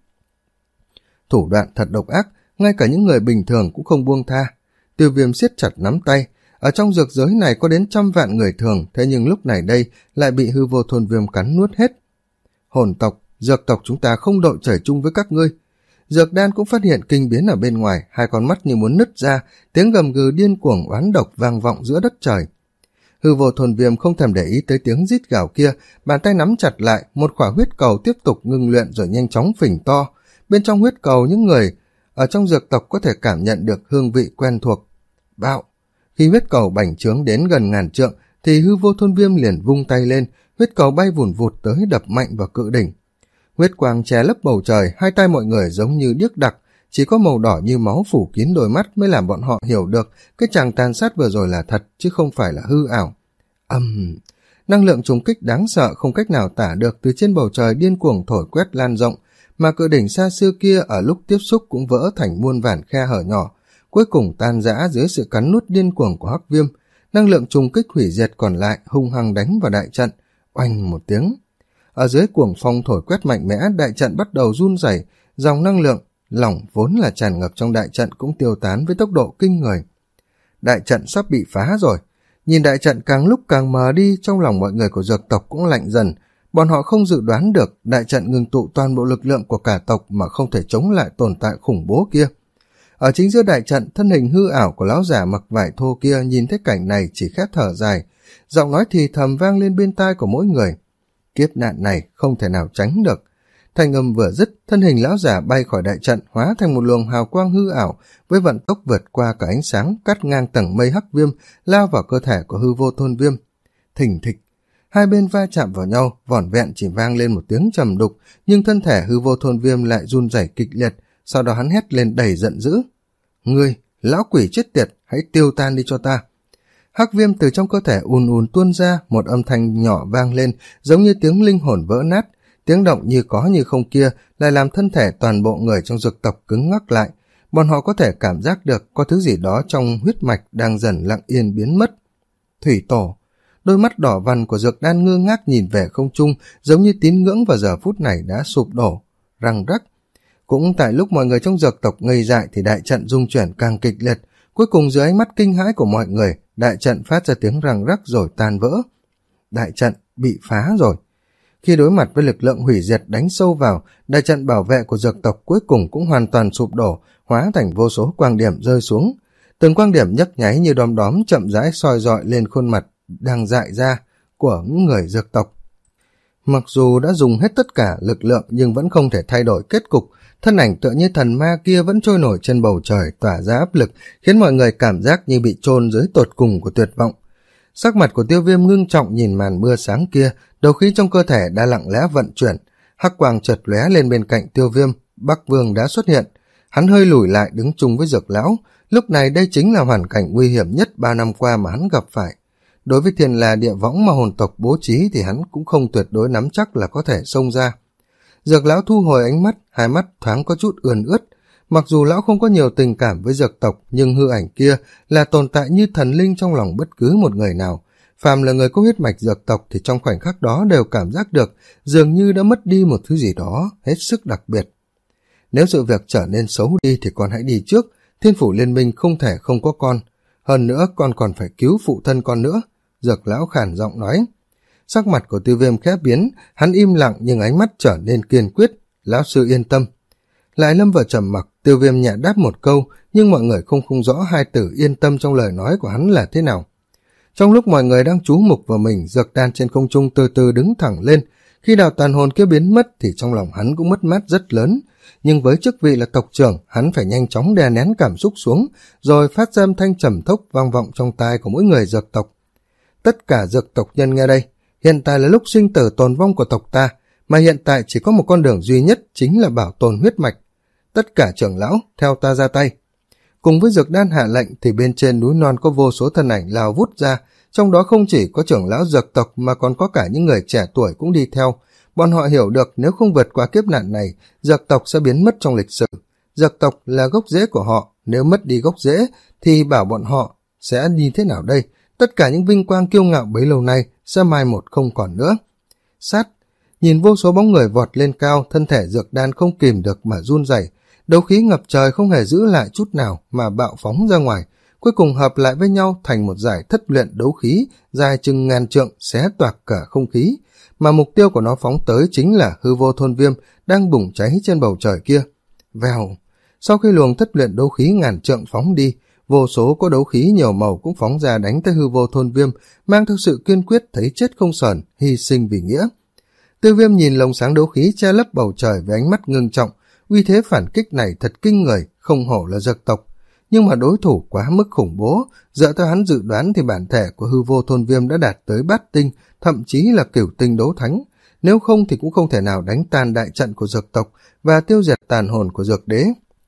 Thủ đoạn thật độc ác, ngay cả những người bình thường cũng không buông tha. Tiêu Viêm siết chặt nắm tay. Ở trong dược giới này có đến trăm vạn người thường, thế nhưng lúc này đây lại bị Hư Vô Thôn Viêm cắn nuốt hết. Hồn tộc, dược tộc chúng ta không đội trời chung với các ngươi. Dược Đan cũng phát hiện kinh biến ở bên ngoài, hai con mắt như muốn nứt ra, tiếng gầm gừ điên cuồng oán độc vang vọng giữa đất trời. Hư Vô Thôn Viêm không thèm để ý tới tiếng rít gào kia, bàn tay nắm chặt lại, một quả huyết cầu tiếp tục ngưng luyện rồi nhanh chóng phình to. Bên trong huyết cầu những người ở trong dược tộc có thể cảm nhận được hương vị quen thuộc. Bạo! Khi huyết cầu bành trướng đến gần ngàn trượng thì Hư Vô Thôn Viêm liền vung tay lên, huyết cầu bay vùn vụt tới đập mạnh vào cự đỉnh. Huyết quang che lấp bầu trời, hai tay mọi người giống như điếc đặc, chỉ có màu đỏ như máu phủ kín đôi mắt mới làm bọn họ hiểu được cái chàng tàn sát vừa rồi là thật chứ không phải là hư ảo. Âm! Uhm. Năng lượng trùng kích đáng sợ không cách nào tả được từ trên bầu trời điên cuồng thổi quét lan rộng, mà cự đỉnh xa xưa kia ở lúc tiếp xúc cũng vỡ thành muôn vàn khe hở nhỏ, cuối cùng tan rã dưới sự cắn nuốt điên cuồng của hắc viêm. Năng lượng trùng kích hủy diệt còn lại hung hăng đánh vào đại trận, oanh một tiếng. Ở dưới cuồng phong thổi quét mạnh mẽ, đại trận bắt đầu run rẩy, dòng năng lượng lỏng vốn là tràn ngập trong đại trận cũng tiêu tán với tốc độ kinh người. Đại trận sắp bị phá rồi. Nhìn đại trận càng lúc càng mờ đi, trong lòng mọi người của dược tộc cũng lạnh dần. Bọn họ không dự đoán được đại trận ngừng tụ toàn bộ lực lượng của cả tộc mà không thể chống lại tồn tại khủng bố kia. Ở chính giữa đại trận, thân hình hư ảo của lão giả mặc vải thô kia nhìn thấy cảnh này chỉ khét thở dài, giọng nói thì thầm vang lên bên tai của mỗi người. Kiếp nạn này không thể nào tránh được. Thanh âm vừa dứt, thân hình lão giả bay khỏi đại trận hóa thành một luồng hào quang hư ảo với vận tốc vượt qua cả ánh sáng, cắt ngang tầng mây hắc viêm, lao vào cơ thể của Hư Vô Thôn Viêm. Thình thịch, hai bên va chạm vào nhau, vỏn vẹn chỉ vang lên một tiếng trầm đục, nhưng thân thể Hư Vô Thôn Viêm lại run rẩy kịch liệt. Sau đó hắn hét lên đầy giận dữ. Ngươi, lão quỷ chết tiệt, hãy tiêu tan đi cho ta. Hắc viêm từ trong cơ thể ùn ùn tuôn ra, một âm thanh nhỏ vang lên, giống như tiếng linh hồn vỡ nát. Tiếng động như có như không kia lại làm thân thể toàn bộ người trong dược tộc cứng ngắc lại. Bọn họ có thể cảm giác được có thứ gì đó trong huyết mạch đang dần lặng yên biến mất. Thủy tổ, đôi mắt đỏ vằn của Dược Đan ngơ ngác nhìn về không trung, giống như tín ngưỡng vào giờ phút này đã sụp đổ, răng rắc. Cũng tại lúc mọi người trong dược tộc ngây dại thì đại trận rung chuyển càng kịch liệt. Cuối cùng dưới ánh mắt kinh hãi của mọi người, đại trận phát ra tiếng răng rắc rồi tan vỡ. Đại trận bị phá rồi. Khi đối mặt với lực lượng hủy diệt đánh sâu vào, đại trận bảo vệ của dược tộc cuối cùng cũng hoàn toàn sụp đổ, hóa thành vô số quang điểm rơi xuống. Từng quang điểm nhấp nháy như đom đóm chậm rãi soi rọi lên khuôn mặt đang dại ra của những người dược tộc. Mặc dù đã dùng hết tất cả lực lượng nhưng vẫn không thể thay đổi kết cục. Thân ảnh tựa như thần ma kia vẫn trôi nổi trên bầu trời, tỏa ra áp lực, khiến mọi người cảm giác như bị chôn dưới tột cùng của tuyệt vọng. Sắc mặt của Tiêu Viêm ngưng trọng nhìn màn mưa sáng kia, đầu khí trong cơ thể đã lặng lẽ vận chuyển. Hắc quang chợt lóe lên bên cạnh Tiêu Viêm, Bắc Vương đã xuất hiện. Hắn hơi lùi lại đứng chung với Dược lão. Lúc này đây chính là hoàn cảnh nguy hiểm nhất ba năm qua mà hắn gặp phải. Đối với Thiên La Địa Võng mà hồn tộc bố trí thì hắn cũng không tuyệt đối nắm chắc là có thể xông ra. Dược lão thu hồi ánh mắt, hai mắt thoáng có chút ươn ướt. Mặc dù lão không có nhiều tình cảm với dược tộc, nhưng hư ảnh kia là tồn tại như thần linh trong lòng bất cứ một người nào. Phàm là người có huyết mạch dược tộc thì trong khoảnh khắc đó đều cảm giác được dường như đã mất đi một thứ gì đó hết sức đặc biệt. Nếu sự việc trở nên xấu đi thì con hãy đi trước, Thiên Phủ Liên Minh không thể không có con. Hơn nữa con còn phải cứu phụ thân con nữa, Dược lão khản giọng nói. Sắc mặt của Tiêu Viêm khẽ biến, hắn im lặng nhưng ánh mắt trở nên kiên quyết. Lão sư yên tâm. Lại lâm vào trầm mặc. Tiêu Viêm nhẹ đáp một câu, nhưng mọi người không không rõ hai tử yên tâm trong lời nói của hắn là thế nào. Trong lúc mọi người đang chú mục vào mình, dược đan trên không trung từ từ đứng thẳng lên. Khi đạo tàn hồn kia biến mất thì trong lòng hắn cũng mất mát rất lớn. Nhưng với chức vị là tộc trưởng, hắn phải nhanh chóng đè nén cảm xúc xuống, rồi phát ra âm thanh trầm thốc vang vọng trong tai của mỗi người dược tộc. Tất cả dược tộc nhân nghe đây, hiện tại là lúc sinh tử tồn vong của tộc ta, mà hiện tại chỉ có một con đường duy nhất, chính là bảo tồn huyết mạch. Tất cả trưởng lão, theo ta ra tay. Cùng với dược đan hạ lệnh thì bên trên núi non có vô số thân ảnh lao vút ra, trong đó không chỉ có trưởng lão dược tộc mà còn có cả những người trẻ tuổi cũng đi theo. Bọn họ hiểu được nếu không vượt qua kiếp nạn này, dược tộc sẽ biến mất trong lịch sử. Dược tộc là gốc rễ của họ, nếu mất đi gốc rễ thì bảo bọn họ sẽ như thế nào đây? Tất cả những vinh quang kiêu ngạo bấy lâu nay sẽ mai một không còn nữa. Sát, nhìn vô số bóng người vọt lên cao, thân thể dược đan không kìm được mà run rẩy. Đấu khí ngập trời không hề giữ lại chút nào mà bạo phóng ra ngoài, cuối cùng hợp lại với nhau thành một giải thất luyện đấu khí dài chừng ngàn trượng, xé toạc cả không khí, mà mục tiêu của nó phóng tới chính là hư vô thôn viêm đang bùng cháy trên bầu trời kia. Vèo, sau khi luồng thất luyện đấu khí ngàn trượng phóng đi, vô số có đấu khí nhiều màu cũng phóng ra đánh tới hư vô thôn viêm, mang theo sự kiên quyết thấy chết không sờn, hy sinh vì nghĩa. Tiêu Viêm nhìn lồng sáng đấu khí che lấp bầu trời với ánh mắt ngưng trọng. Uy thế phản kích này thật kinh người, không hổ là dược tộc. Nhưng mà đối thủ quá mức khủng bố, dựa theo hắn dự đoán thì bản thể của hư vô thôn viêm đã đạt tới bát tinh, thậm chí là cửu tinh đấu thánh. Nếu không thì cũng không thể nào đánh tan đại trận của dược tộc và tiêu diệt tàn hồn của dược đế.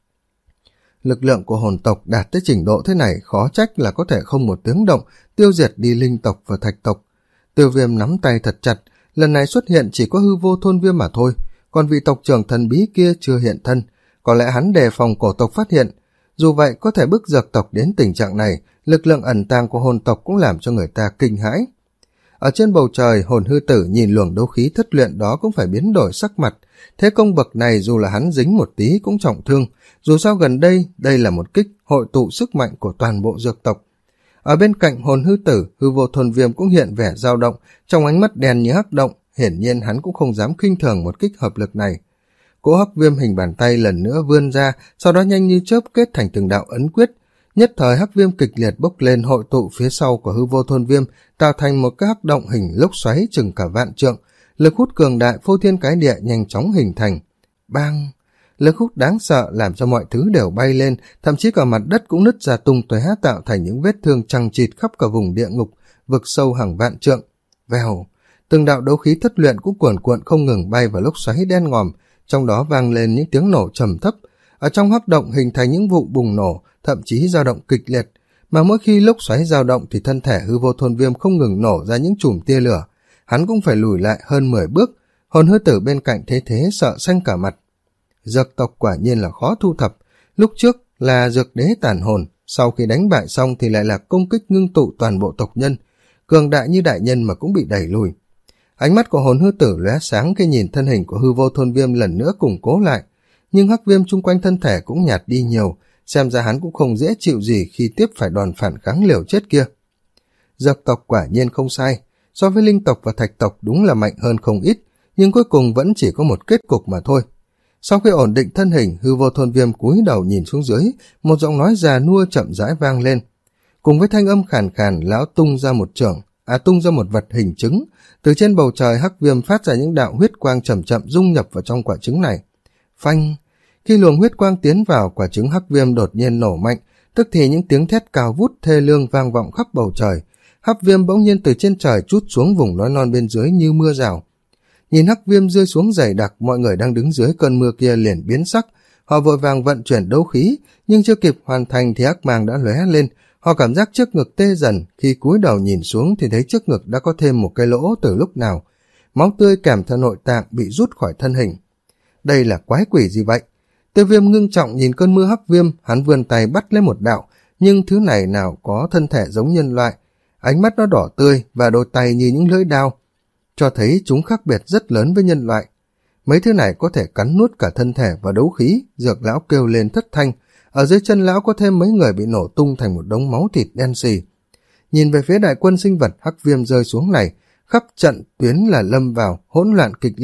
Lực lượng của hồn tộc đạt tới trình độ thế này, khó trách là có thể không một tiếng động tiêu diệt đi linh tộc và thạch tộc. Tiêu Viêm nắm tay thật chặt, lần này xuất hiện chỉ có hư vô thôn viêm mà thôi, còn vị tộc trưởng thần bí kia chưa hiện thân. Có lẽ hắn đề phòng cổ tộc phát hiện. Dù vậy, có thể bức dược tộc đến tình trạng này, lực lượng ẩn tàng của hồn tộc cũng làm cho người ta kinh hãi. Ở trên bầu trời, hồn hư tử nhìn luồng đấu khí thất luyện đó cũng phải biến đổi sắc mặt. Thế công bậc này dù là hắn dính một tí cũng trọng thương. Dù sao gần đây, đây là một kích hội tụ sức mạnh của toàn bộ dược tộc. Ở bên cạnh hồn hư tử, hư vô thôn viêm cũng hiện vẻ dao động, trong ánh mắt đen như hắc động. Hiển nhiên hắn cũng không dám khinh thường một kích hợp lực này. Cỗ hắc viêm hình bàn tay lần nữa vươn ra, sau đó nhanh như chớp kết thành từng đạo ấn quyết. Nhất thời hắc viêm kịch liệt bốc lên hội tụ phía sau của hư vô thôn viêm, tạo thành một cái hắc động hình lốc xoáy chừng cả vạn trượng. Lực hút cường đại phô thiên cái địa nhanh chóng hình thành. Bang! Lực hút đáng sợ làm cho mọi thứ đều bay lên, thậm chí cả mặt đất cũng nứt ra tung tóe, tạo thành những vết thương chằng chịt khắp cả vùng địa ngục, vực sâu hàng vạn trượng. Vèo! Từng đạo đấu khí thất luyện cũng cuồn cuộn không ngừng bay vào lốc xoáy đen ngòm, trong đó vang lên những tiếng nổ trầm thấp. Ở trong hắc động hình thành những vụ bùng nổ, thậm chí dao động kịch liệt, mà mỗi khi lốc xoáy dao động thì thân thể hư vô thôn viêm không ngừng nổ ra những chùm tia lửa. Hắn cũng phải lùi lại hơn mười bước, hồn hư tử bên cạnh thế thế sợ xanh cả mặt. Dược tộc quả nhiên là khó thu thập, lúc trước là dược đế tàn hồn, sau khi đánh bại xong thì lại là công kích ngưng tụ toàn bộ tộc nhân, cường đại như đại nhân mà cũng bị đẩy lùi. Ánh mắt của hồn hư tử lóe sáng khi nhìn thân hình của hư vô thôn viêm lần nữa củng cố lại, nhưng hắc viêm chung quanh thân thể cũng nhạt đi nhiều, xem ra hắn cũng không dễ chịu gì khi tiếp phải đòn phản kháng liều chết kia. Dược tộc quả nhiên không sai, so với linh tộc và thạch tộc đúng là mạnh hơn không ít, nhưng cuối cùng vẫn chỉ có một kết cục mà thôi. Sau khi ổn định thân hình, hư vô thôn viêm cúi đầu nhìn xuống dưới, một giọng nói già nua chậm rãi vang lên. Cùng với thanh âm khàn khàn, lão tung ra một chưởng, à tung ra một vật hình trứng. Từ trên bầu trời hắc viêm phát ra những đạo huyết quang chậm chậm dung nhập vào trong quả trứng này. Phanh! Khi luồng huyết quang tiến vào, quả trứng hắc viêm đột nhiên nổ mạnh, tức thì những tiếng thét cao vút thê lương vang vọng khắp bầu trời. Hắc viêm bỗng nhiên từ trên trời trút xuống vùng núi non bên dưới như mưa rào. Nhìn hắc viêm rơi xuống dày đặc, mọi người đang đứng dưới cơn mưa kia liền biến sắc. Họ vội vàng vận chuyển đấu khí, nhưng chưa kịp hoàn thành thì hắc mang đã lóe lên. Họ cảm giác trước ngực tê dần, khi cúi đầu nhìn xuống thì thấy trước ngực đã có thêm một cái lỗ từ lúc nào. Máu tươi kèm theo nội tạng bị rút khỏi thân hình. Đây là quái quỷ gì vậy? Tiêu Viêm ngưng trọng nhìn cơn mưa hắc viêm, hắn vươn tay bắt lấy một đạo, nhưng thứ này nào có thân thể giống nhân loại. Ánh mắt nó đỏ tươi và đôi tay như những lưỡi dao, cho thấy chúng khác biệt rất lớn với nhân loại. Mấy thứ này có thể cắn nuốt cả thân thể và đấu khí. Dược lão kêu lên thất thanh. Ở dưới chân lão có thêm mấy người bị nổ tung thành một đống máu thịt đen xì. Nhìn về phía đại quân sinh vật hắc viêm rơi xuống này, khắp trận tuyến là lâm vào hỗn loạn kịch liệt,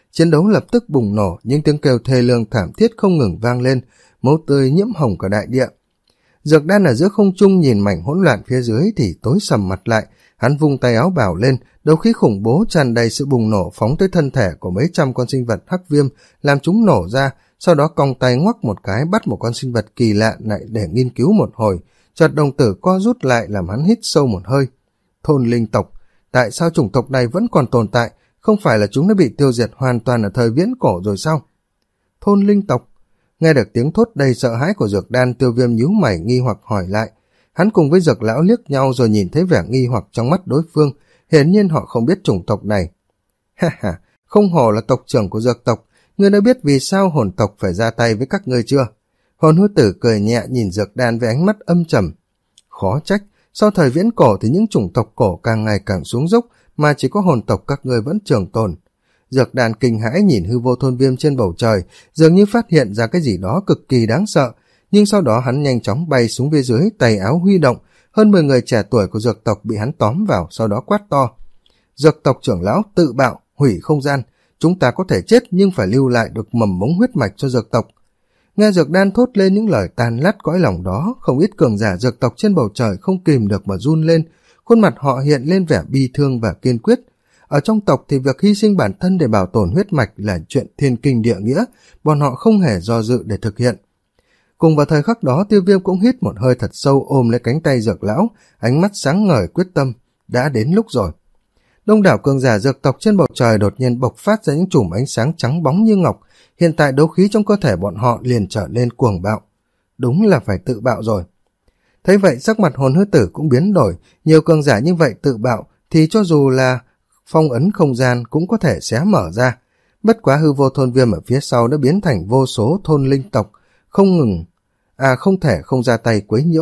Chiến đấu lập tức bùng nổ, những tiếng kêu thê lương thảm thiết không ngừng vang lên, máu tươi nhiễm hồng cả đại địa. Dược Đan ở giữa không trung nhìn mảnh hỗn loạn phía dưới thì tối sầm mặt lại, hắn vung tay áo bào lên, đấu khí khủng bố tràn đầy sự bùng nổ phóng tới thân thể của mấy trăm con sinh vật hắc viêm, làm chúng nổ ra, sau đó cong tay ngoắc một cái bắt một con sinh vật kỳ lạ lại để nghiên cứu một hồi, chợt đồng tử co rút lại làm hắn hít sâu một hơi. Thôn linh tộc, tại sao chủng tộc này vẫn còn tồn tại, không phải là chúng đã bị tiêu diệt hoàn toàn ở thời viễn cổ rồi sao? Thôn linh tộc. Nghe được tiếng thốt đầy sợ hãi của Dược Đan, Tiêu Viêm nhíu mày nghi hoặc hỏi lại. Hắn cùng với Dược Lão liếc nhau rồi nhìn thấy vẻ nghi hoặc trong mắt đối phương, hiển nhiên họ không biết chủng tộc này. Ha ha, không hổ là tộc trưởng của Dược tộc, ngươi đã biết vì sao hồn tộc phải ra tay với các ngươi chưa? Hồn hư tử cười nhẹ nhìn Dược Đan với ánh mắt âm trầm. Khó trách, sau thời viễn cổ thì những chủng tộc cổ càng ngày càng xuống dốc, mà chỉ có hồn tộc các ngươi vẫn trường tồn. Dược Đan kinh hãi nhìn hư vô thôn viêm trên bầu trời, dường như phát hiện ra cái gì đó cực kỳ đáng sợ, nhưng sau đó hắn nhanh chóng bay xuống phía dưới, tay áo huy động, hơn mười người trẻ tuổi của dược tộc bị hắn tóm vào, sau đó quát to. Dược tộc trưởng lão tự bạo, hủy không gian, chúng ta có thể chết nhưng phải lưu lại được mầm mống huyết mạch cho dược tộc. Nghe Dược Đan thốt lên những lời tan lát cõi lòng đó, không ít cường giả dược tộc trên bầu trời không kìm được mà run lên, khuôn mặt họ hiện lên vẻ bi thương và kiên quyết. Ở trong tộc thì việc hy sinh bản thân để bảo tồn huyết mạch là chuyện thiên kinh địa nghĩa, bọn họ không hề do dự để thực hiện. Cùng vào thời khắc đó, Tiêu Viêm cũng hít một hơi thật sâu ôm lấy cánh tay Dược Lão, ánh mắt sáng ngời quyết tâm, đã đến lúc rồi. Đông đảo cường giả dược tộc trên bầu trời đột nhiên bộc phát ra những chùm ánh sáng trắng bóng như ngọc, hiện tại đấu khí trong cơ thể bọn họ liền trở nên cuồng bạo. Đúng là phải tự bạo rồi. Thấy vậy sắc mặt hồn hư tử cũng biến đổi, nhiều cường giả như vậy tự bạo thì cho dù là phong ấn không gian cũng có thể xé mở ra. Bất quá hư vô thôn viêm ở phía sau đã biến thành vô số thôn linh tộc, không ngừng, à không thể không ra tay quấy nhiễu.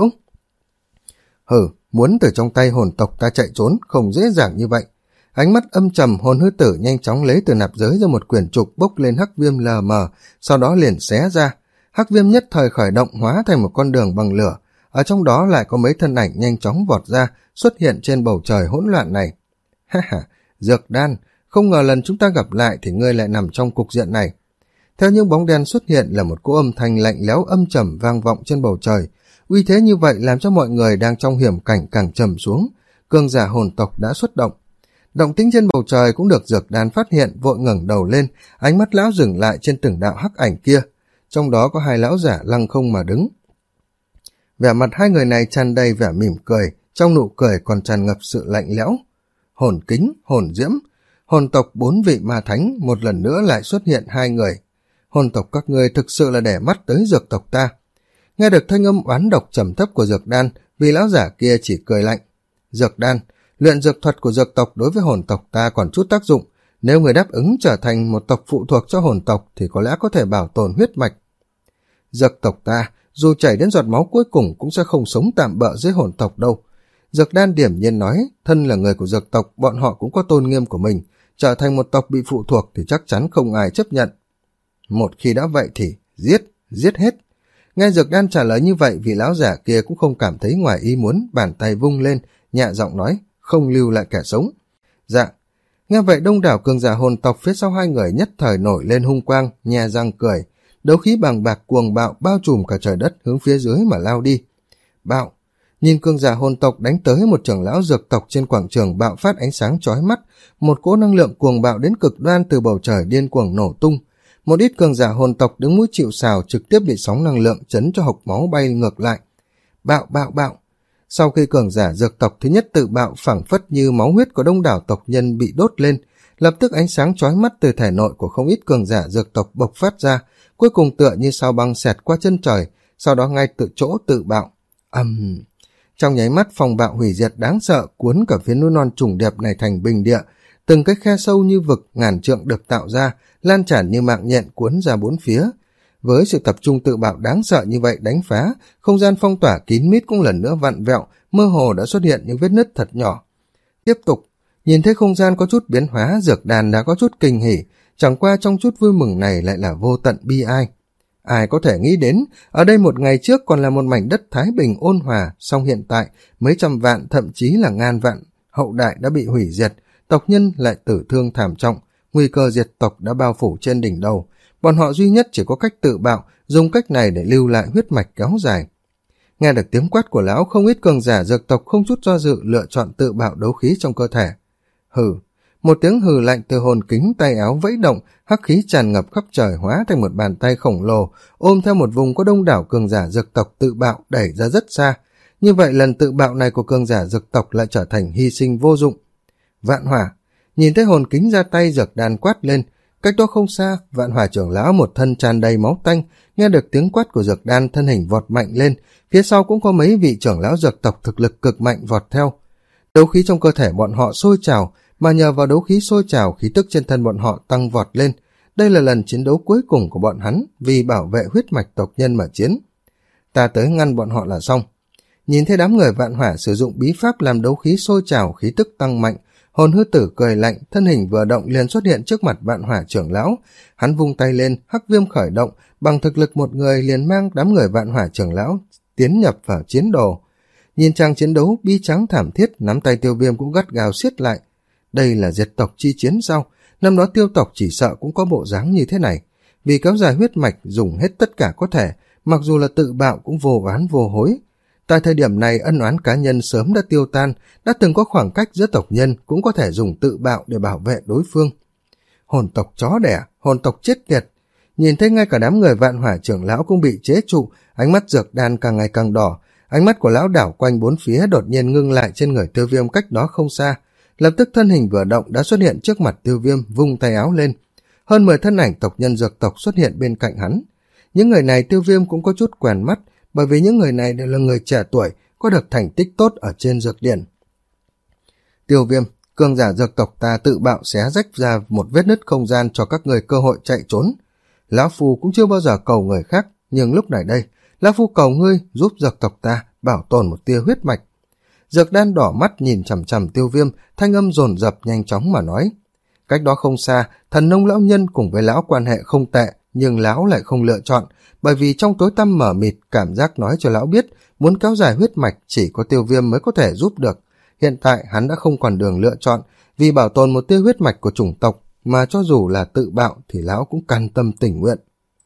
Hừ, muốn từ trong tay hồn tộc ta chạy trốn không dễ dàng như vậy. Ánh mắt âm trầm, hồn hư tử nhanh chóng lấy từ nạp giới ra một quyển trục bốc lên hắc viêm lờ mờ, sau đó liền xé ra. Hắc viêm nhất thời khởi động hóa thành một con đường bằng lửa, ở trong đó lại có mấy thân ảnh nhanh chóng vọt ra, xuất hiện trên bầu trời hỗn loạn này. Ha ha, Dược Đan, không ngờ lần chúng ta gặp lại thì ngươi lại nằm trong cục diện này. Theo những bóng đen xuất hiện là một cỗ âm thanh lạnh lẽo âm trầm vang vọng trên bầu trời, uy thế như vậy làm cho mọi người đang trong hiểm cảnh càng trầm xuống. Cường giả hồn tộc đã xuất động. Động tĩnh trên bầu trời cũng được Dược Đan phát hiện, vội ngẩng đầu lên, ánh mắt lão dừng lại trên từng đạo hắc ảnh kia, trong đó có hai lão giả lăng không mà đứng. Vẻ mặt hai người này tràn đầy vẻ mỉm cười, trong nụ cười còn tràn ngập sự lạnh lẽo. Hồn kính, hồn diễm, hồn tộc bốn vị ma thánh, một lần nữa lại xuất hiện hai người. Hồn tộc các ngươi thực sự là để mắt tới dược tộc ta. Nghe được thanh âm oán độc trầm thấp của Dược Đan, vì lão giả kia chỉ cười lạnh. Dược Đan, luyện dược thuật của dược tộc đối với hồn tộc ta còn chút tác dụng, nếu người đáp ứng trở thành một tộc phụ thuộc cho hồn tộc thì có lẽ có thể bảo tồn huyết mạch. Dược tộc ta, dù chảy đến giọt máu cuối cùng cũng sẽ không sống tạm bợ dưới hồn tộc đâu. Dược Đan điểm nhiên nói, thân là người của dược tộc, bọn họ cũng có tôn nghiêm của mình, trở thành một tộc bị phụ thuộc thì chắc chắn không ai chấp nhận. Một khi đã vậy thì giết, giết hết. Nghe Dược Đan trả lời như vậy, vị lão giả kia cũng không cảm thấy ngoài ý muốn, bàn tay vung lên, nhẹ giọng nói, không lưu lại kẻ sống. Dạ. Nghe vậy đông đảo cường giả hồn tộc phía sau hai người nhất thời nổi lên hung quang, nhe răng cười, đấu khí bàng bạc cuồng bạo bao trùm cả trời đất hướng phía dưới mà lao đi. Bạo. Nhìn cường giả hồn tộc đánh tới một trưởng lão dược tộc trên quảng trường bạo phát ánh sáng chói mắt, một cỗ năng lượng cuồng bạo đến cực đoan từ bầu trời điên cuồng nổ tung. Một ít cường giả hồn tộc đứng mũi chịu sào trực tiếp bị sóng năng lượng chấn cho hộc máu bay ngược lại. Bạo bạo bạo. Sau khi cường giả dược tộc thứ nhất tự bạo, phảng phất như máu huyết của đông đảo tộc nhân bị đốt lên, lập tức ánh sáng chói mắt từ thể nội của không ít cường giả dược tộc bộc phát ra, cuối cùng tựa như sao băng xẹt qua chân trời, sau đó ngay tự chỗ tự bạo. Ầm. Um. Trong nháy mắt phong bạo hủy diệt đáng sợ cuốn cả phía núi non trùng đẹp này thành bình địa, từng cái khe sâu như vực ngàn trượng được tạo ra, lan tràn như mạng nhện cuốn ra bốn phía. Với sự tập trung tự bạo đáng sợ như vậy đánh phá, không gian phong tỏa kín mít cũng lần nữa vặn vẹo, mơ hồ đã xuất hiện những vết nứt thật nhỏ. Tiếp tục, nhìn thấy không gian có chút biến hóa, Dược Đan đã có chút kinh hỉ, chẳng qua trong chút vui mừng này lại là vô tận bi ai. Ai có thể nghĩ đến, ở đây một ngày trước còn là một mảnh đất thái bình ôn hòa, song hiện tại mấy trăm vạn thậm chí là ngàn vạn hậu đại đã bị hủy diệt, tộc nhân lại tử thương thảm trọng, nguy cơ diệt tộc đã bao phủ trên đỉnh đầu. Bọn họ duy nhất chỉ có cách tự bạo, dùng cách này để lưu lại huyết mạch kéo dài. Nghe được tiếng quát của lão, không ít cường giả dược tộc không chút do dự lựa chọn tự bạo đấu khí trong cơ thể. Hừ, một tiếng hừ lạnh từ hồn kính tay áo vẫy động, hắc khí tràn ngập khắp trời hóa thành một bàn tay khổng lồ, ôm theo một vùng có đông đảo cường giả dược tộc tự bạo đẩy ra rất xa. Như vậy lần tự bạo này của cường giả dược tộc lại trở thành hy sinh vô dụng. Vạn Hỏa, nhìn thấy hồn kính ra tay, Dược Đan quát lên. Cách đó không xa, Vạn Hỏa trưởng lão một thân tràn đầy máu tanh, nghe được tiếng quát của Dược Đan thân hình vọt mạnh lên, phía sau cũng có mấy vị trưởng lão dược tộc thực lực cực mạnh vọt theo. Đấu khí trong cơ thể bọn họ sôi trào, mà nhờ vào đấu khí sôi trào, khí tức trên thân bọn họ tăng vọt lên. Đây là lần chiến đấu cuối cùng của bọn hắn, vì bảo vệ huyết mạch tộc nhân mà chiến. Ta tới ngăn bọn họ là xong. Nhìn thấy đám người Vạn Hỏa sử dụng bí pháp làm đấu khí sôi trào, khí tức tăng mạnh, Hồn Hư Tử cười lạnh, thân hình vừa động liền xuất hiện trước mặt Vạn Hỏa trưởng lão. Hắn vung tay lên, hắc viêm khởi động, bằng thực lực một người liền mang đám người Vạn Hỏa trưởng lão tiến nhập vào chiến đồ. Nhìn trang chiến đấu bi trắng thảm thiết, nắm tay Tiêu Viêm cũng gắt gao siết lại. Đây là diệt tộc chi chiến sao? Năm đó Tiêu tộc chỉ sợ cũng có bộ dáng như thế này. Vì kéo dài huyết mạch, dùng hết tất cả có thể, mặc dù là tự bạo cũng vô oán vô hối. Tại thời điểm này, ân oán cá nhân sớm đã tiêu tan, đã từng có khoảng cách giữa tộc nhân cũng có thể dùng tự bạo để bảo vệ đối phương. Hồn tộc chó đẻ, hồn tộc chết tiệt. Nhìn thấy ngay cả đám người Vạn Hỏa trưởng lão cũng bị chế trụ, ánh mắt Dược Đan càng ngày càng đỏ. Ánh mắt của lão đảo quanh bốn phía, đột nhiên ngưng lại trên người Tiêu Viêm cách đó không xa. Lập tức thân hình vừa động đã xuất hiện trước mặt Tiêu Viêm, vung tay áo lên. Hơn mười thân ảnh tộc nhân dược tộc xuất hiện bên cạnh hắn. Những người này Tiêu Viêm cũng có chút quen mắt, bởi vì những người này đều là người trẻ tuổi, có được thành tích tốt ở trên dược điển. Tiêu Viêm, cường giả dược tộc ta tự bạo xé rách ra một vết nứt không gian cho các người cơ hội chạy trốn. Lão Phu cũng chưa bao giờ cầu người khác, nhưng lúc này đây, Lão Phu cầu ngươi giúp dược tộc ta bảo tồn một tia huyết mạch. Dược Đan đỏ mắt nhìn chằm chằm Tiêu Viêm, thanh âm dồn dập nhanh chóng mà nói. Cách đó không xa, thần nông lão nhân cùng với lão quan hệ không tệ, nhưng lão lại không lựa chọn, bởi vì trong tối tăm mở mịt, cảm giác nói cho lão biết muốn kéo dài huyết mạch chỉ có Tiêu Viêm mới có thể giúp được. Hiện tại hắn đã không còn đường lựa chọn, vì bảo tồn một tia huyết mạch của chủng tộc mà cho dù là tự bạo thì lão cũng can tâm tình nguyện.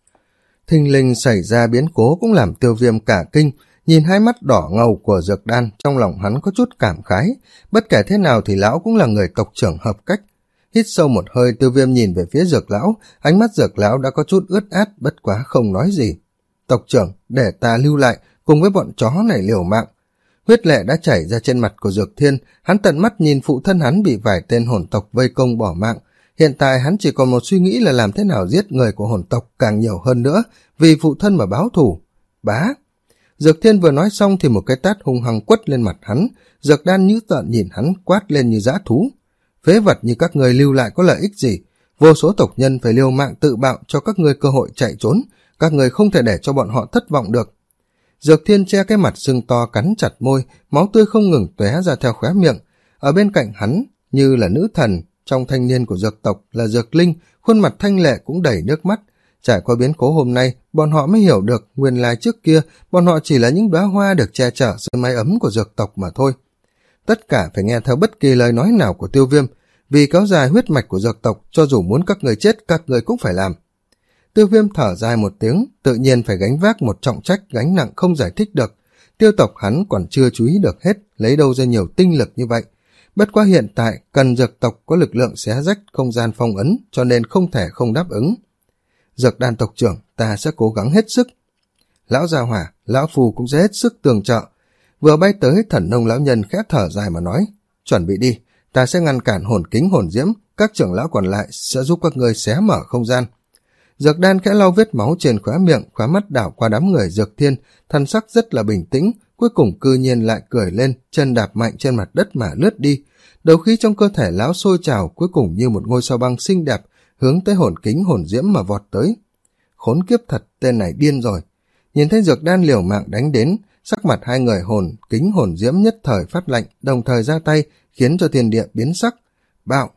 Thình lình xảy ra biến cố cũng làm Tiêu Viêm cả kinh, nhìn hai mắt đỏ ngầu của Dược Đan, trong lòng hắn có chút cảm khái, bất kể thế nào thì lão cũng là người tộc trưởng hợp cách. Hít sâu một hơi, Tiêu Viêm nhìn về phía Dược lão, ánh mắt Dược lão đã có chút ướt át, bất quá không nói gì. Tộc trưởng, để ta lưu lại, cùng với bọn chó này liều mạng. Huyết lệ đã chảy ra trên mặt của Dược Thiên, hắn tận mắt nhìn phụ thân hắn bị vài tên hồn tộc vây công bỏ mạng. Hiện tại hắn chỉ còn một suy nghĩ là làm thế nào giết người của hồn tộc càng nhiều hơn nữa, vì phụ thân mà báo thù. Bá! Dược Thiên vừa nói xong thì một cái tát hung hăng quất lên mặt hắn, Dược Đan nhữ tợn nhìn hắn quát lên như dã thú. Phế vật như các người lưu lại có lợi ích gì? Vô số tộc nhân phải liều mạng tự bạo cho các người cơ hội chạy trốn, các người không thể để cho bọn họ thất vọng được. Dược Thiên che cái mặt sưng to cắn chặt môi, máu tươi không ngừng tóe ra theo khóe miệng. Ở bên cạnh hắn, như là nữ thần trong thanh niên của dược tộc là Dược Linh, khuôn mặt thanh lệ cũng đầy nước mắt. Trải qua biến cố hôm nay, bọn họ mới hiểu được nguyên lai trước kia bọn họ chỉ là những đóa hoa được che chở dưới mái ấm của dược tộc mà thôi. Tất cả phải nghe theo bất kỳ lời nói nào của Tiêu Viêm, vì kéo dài huyết mạch của dược tộc, cho dù muốn các người chết, các người cũng phải làm. Tiêu Viêm thở dài một tiếng, tự nhiên phải gánh vác một trọng trách gánh nặng không giải thích được. Tiêu tộc hắn còn chưa chú ý được hết, lấy đâu ra nhiều tinh lực như vậy. Bất quá hiện tại, cần dược tộc có lực lượng xé rách không gian phong ấn, cho nên không thể không đáp ứng. Dược Đan tộc trưởng, ta sẽ cố gắng hết sức. Lão Gia Hỏa, lão Phù cũng sẽ hết sức tường trợ. Vừa bay tới, thần nông lão nhân khẽ thở dài mà nói, chuẩn bị đi, ta sẽ ngăn cản hồn kính hồn diễm, các trưởng lão còn lại sẽ giúp các ngươi xé mở không gian. Dược Đan khẽ lau vết máu trên khóe miệng, khóe mắt đảo qua đám người Dược Thiên, thần sắc rất là bình tĩnh, cuối cùng cư nhiên lại cười lên, chân đạp mạnh trên mặt đất mà lướt đi. Đấu khí trong cơ thể lão sôi trào, cuối cùng như một ngôi sao băng xinh đẹp, hướng tới hồn kính hồn diễm mà vọt tới. Khốn kiếp thật, tên này điên rồi. Nhìn thấy Dược Đan liều mạng đánh đến, sắc mặt hai người hồn kính hồn diễm nhất thời phát lạnh, đồng thời ra tay, khiến cho thiên địa biến sắc. Bạo!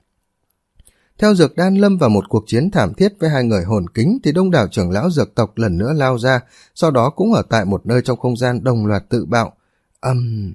Theo Dược Đan lâm vào một cuộc chiến thảm thiết với hai người hồn kính thì đông đảo trưởng lão dược tộc lần nữa lao ra, sau đó cũng ở tại một nơi trong không gian đồng loạt tự bạo. Âm!